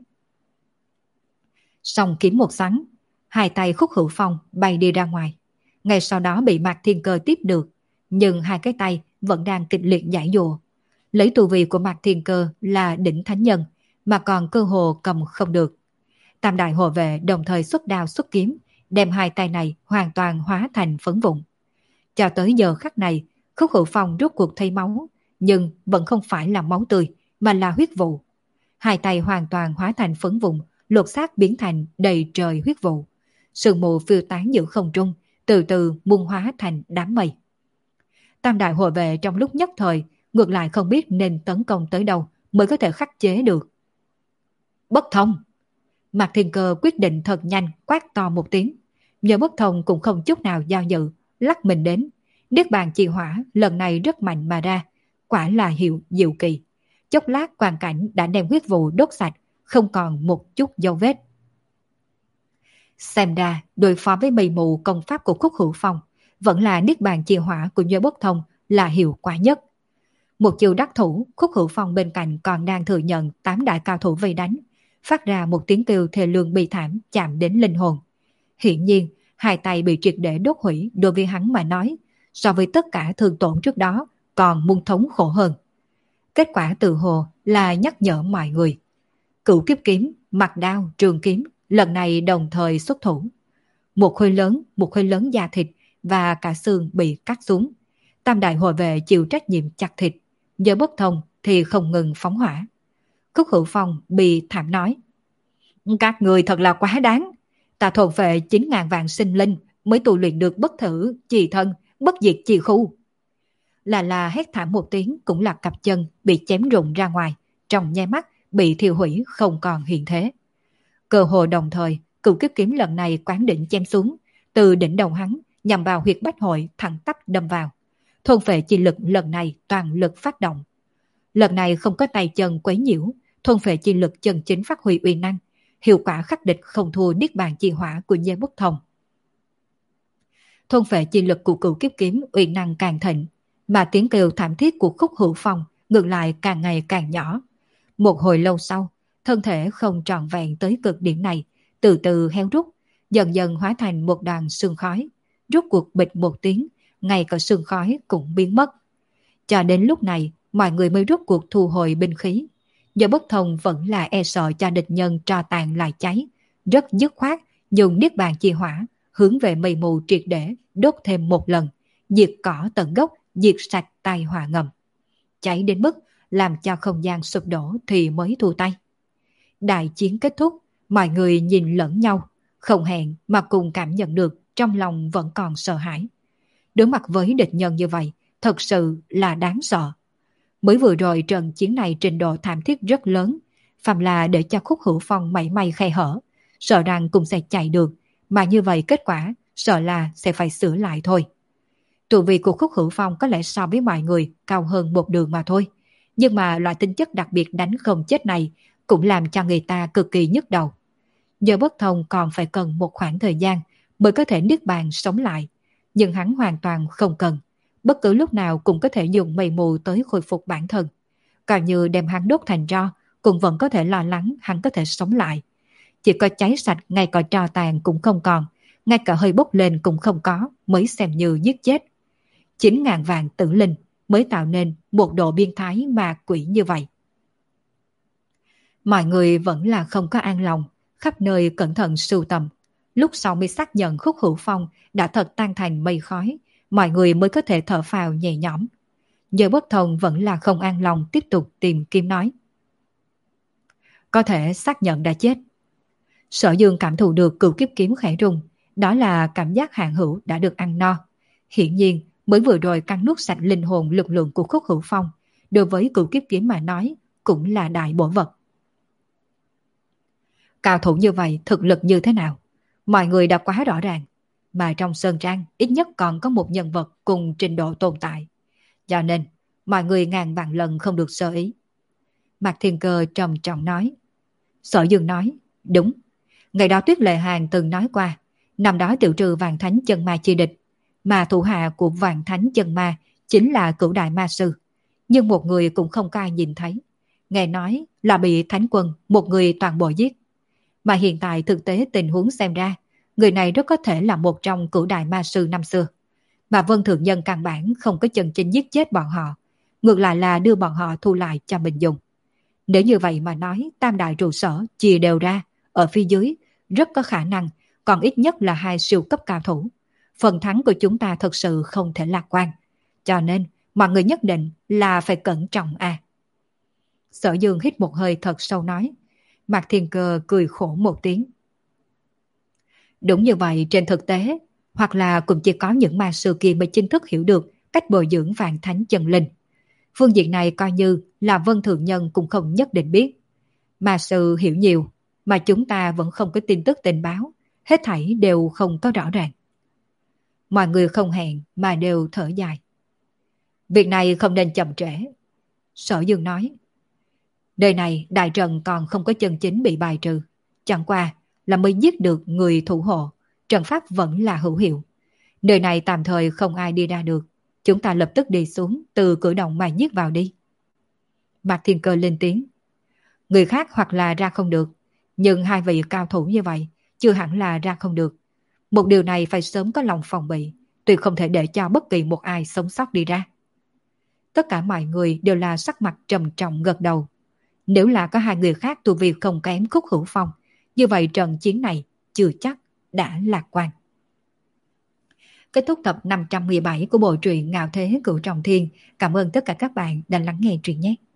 Song kiếm một xoắn, hai tay Khúc Hữu Phong bay đi ra ngoài. Ngay sau đó bị Mạc Thiên Cơ tiếp được, nhưng hai cái tay vẫn đang kịch liệt giải dùa. Lấy tu vi của Mạc Thiên Cơ là đỉnh thánh nhân, mà còn cơ hồ cầm không được. Tam đại hộ vệ đồng thời xuất đao xuất kiếm, đem hai tay này hoàn toàn hóa thành phấn vụn. Cho tới giờ khắc này, Khúc Hữu Phong rốt cuộc thấy máu, nhưng vẫn không phải là máu tươi, mà là huyết vụ. Hai tay hoàn toàn hóa thành phấn vụn, lột xác biến thành đầy trời huyết vụ. Sương mù phiêu tán giữa không trung, từ từ muôn hóa thành đám mây. Tam đại hộ vệ trong lúc nhất thời, ngược lại không biết nên tấn công tới đâu mới có thể khắc chế được. Bất thông! Mạc Thiên Cơ quyết định thật nhanh, quát to một tiếng. Nhờ bất thông cũng không chút nào do dự, lắc mình đến. Niết bàn chi hỏa lần này rất mạnh mà ra, quả là hiệu diệu kỳ. Chốc lát quang cảnh đã đem huyết vụ đốt sạch, không còn một chút dấu vết. Xem ra đối phó với mây mù công pháp của Khúc Hữu Phong, vẫn là niết bàn chi hỏa của Nhớ Bất Thông là hiệu quả nhất. Một chiều đắc thủ, Khúc Hữu Phong bên cạnh còn đang thừa nhận tám đại cao thủ vây đánh, phát ra một tiếng kêu thê lương bi thảm chạm đến linh hồn. Hiển nhiên, hai tay bị triệt để đốt hủy đối với hắn mà nói, so với tất cả thương tổn trước đó còn muôn thống khổ hơn. Kết quả tự hồ là nhắc nhở mọi người. Cửu kiếp kiếm, mặt đao, trường kiếm lần này đồng thời xuất thủ. Một khối lớn, một khối lớn da thịt và cả xương bị cắt xuống. Tam đại hộ vệ chịu trách nhiệm chặt thịt, Nhớ Bất Thông thì không ngừng phóng hỏa. Khúc Hữu Phong bị thảm nói: các người thật là quá đáng. Ta thôn phệ chín ngàn vạn sinh linh mới tu luyện được bất thử, trì thân, bất diệt chi khu. Là là hét thảm một tiếng, cũng là cặp chân bị chém rụng ra ngoài, trong nháy mắt bị thiêu hủy không còn hiện thế. Cơ hồ đồng thời, cửu kiếp kiếm lần này quán đỉnh chém xuống, từ đỉnh đầu hắn nhằm vào huyệt bách hội thẳng tắp đâm vào. Thôn phệ chi lực lần này toàn lực phát động. Lần này không có tay chân quấy nhiễu, thôn phệ chi lực chân chính phát huy uy năng, hiệu quả khắc địch không thua niết bàn chi hỏa của Nhớ Bất Thông. Thôn phệ chi lực của cửu kiếp kiếm uy năng càng thịnh, mà tiếng kêu thảm thiết của Khúc Hữu Phong ngược lại càng ngày càng nhỏ. Một hồi lâu sau, thân thể không trọn vẹn tới cực điểm này, từ từ héo rút, dần dần hóa thành một đoàn sương khói. Rút cuộc bịch một tiếng, ngay cả sương khói cũng biến mất. Cho đến lúc này, mọi người mới rút cuộc thu hồi binh khí. Nhớ Bất Thông vẫn là e sợ cho địch nhân tro tàn lại cháy, rất dứt khoát dùng niết bàn chi hỏa hướng về mây mù triệt để đốt thêm một lần, diệt cỏ tận gốc, diệt sạch tai họa ngầm. Cháy đến mức làm cho không gian sụp đổ thì mới thu tay. Đại chiến kết thúc, mọi người nhìn lẫn nhau, không hẹn mà cùng cảm nhận được trong lòng vẫn còn sợ hãi. Đối mặt với địch nhân như vậy, thật sự là đáng sợ. Mới vừa rồi trận chiến này trình độ thảm thiết rất lớn, phàm là để cho Khúc Hữu Phong mảy may khe hở, sợ rằng cũng sẽ chạy được, mà như vậy kết quả sợ là sẽ phải sửa lại thôi. Tu vi của Khúc Hữu Phong có lẽ so với mọi người cao hơn một đường mà thôi, nhưng mà loại tính chất đặc biệt đánh không chết này cũng làm cho người ta cực kỳ nhức đầu. Nhớ Bất Thông còn phải cần một khoảng thời gian mới có thể niết bàn sống lại, nhưng hắn hoàn toàn không cần. Bất cứ lúc nào cũng có thể dùng mây mù tới khôi phục bản thân. Coi như đem hắn đốt thành tro, cũng vẫn có thể lo lắng hắn có thể sống lại. Chỉ có cháy sạch, ngay cả tro tàn cũng không còn, ngay cả hơi bốc lên cũng không có, mới xem như giết chết. Chín ngàn vạn tử linh mới tạo nên một độ biên thái ma quỷ như vậy. Mọi người vẫn là không có an lòng, khắp nơi cẩn thận sưu tầm. Lúc sau mới xác nhận Khúc Hữu Phong đã thật tan thành mây khói, mọi người mới có thể thở phào nhẹ nhõm. Nhớ Bất Thông vẫn là không an lòng, tiếp tục tìm kiếm nói: có thể xác nhận đã chết. Sở Dương cảm thụ được cửu kiếp kiếm khẽ rung, đó là cảm giác hạn hữu đã được ăn no. Hiển nhiên, mới vừa rồi cắn nuốt sạch linh hồn lực lượng của Khúc Hữu Phong, đối với cửu kiếp kiếm mà nói, cũng là đại bổ vật. Cao thủ như vậy thực lực như thế nào? Mọi người đã quá rõ ràng, mà trong Sơn Trang ít nhất còn có một nhân vật cùng trình độ tồn tại. Cho nên, mọi người ngàn vạn lần không được sơ ý. Mạc Thiên Cơ trầm trọng nói. Sở Dương nói, đúng. Ngày đó Tuyết Lệ Hàn từng nói qua, năm đó tiểu trừ Vạn Thánh Chân Ma chi địch, mà thủ hạ của Vạn Thánh Chân Ma chính là Cửu Đại Ma Sư, nhưng một người cũng không có ai nhìn thấy. Nghe nói là bị Thánh Quân một người toàn bộ giết. Mà hiện tại thực tế tình huống xem ra, người này rất có thể là một trong Cửu Đại Ma Sư năm xưa. Mà Vân Thượng Nhân căn bản không có chân chính giết chết bọn họ, ngược lại là đưa bọn họ thu lại cho mình dùng. Nếu như vậy mà nói, tam đại trụ sở chia đều ra, ở phía dưới rất có khả năng còn ít nhất là hai siêu cấp cao thủ. Phần thắng của chúng ta thật sự không thể lạc quan. Cho nên, mọi người nhất định là phải cẩn trọng à. Sở Dương hít một hơi thật sâu nói. Mạc Thiên Cơ cười khổ một tiếng. Đúng như vậy, trên thực tế, hoặc là cũng chỉ có những ma sư kia mới chính thức hiểu được cách bồi dưỡng Vạn Thánh Chân Linh. Phương diện này coi như là Vân Thượng Nhân cũng không nhất định biết. Ma sư hiểu nhiều, mà chúng ta vẫn không có tin tức tình báo, hết thảy đều không có rõ ràng. Mọi người không hẹn mà đều thở dài. Việc này không nên chậm trễ. Sở Dương nói. Đời này đại trận còn không có chân chính bị bài trừ. Chẳng qua là mới giết được người thủ hộ, trận pháp vẫn là hữu hiệu. Đời này tạm thời không ai đi ra được. Chúng ta lập tức đi xuống từ cửa động mà giết vào đi. Mạc Thiên Cơ lên tiếng. Người khác hoặc là ra không được, nhưng hai vị cao thủ như vậy chưa hẳn là ra không được. Một điều này phải sớm có lòng phòng bị, tuyệt không thể để cho bất kỳ một ai sống sót đi ra. Tất cả mọi người đều là sắc mặt trầm trọng gật đầu. Nếu là có hai người khác tu vi không kém Khúc Hữu Phong, như vậy trận chiến này chưa chắc đã lạc quan. Kết thúc tập năm trăm mười bảy của bộ truyện Ngạo Thế Cửu Trọng Thiên. Cảm ơn tất cả các bạn đã lắng nghe truyện nhé.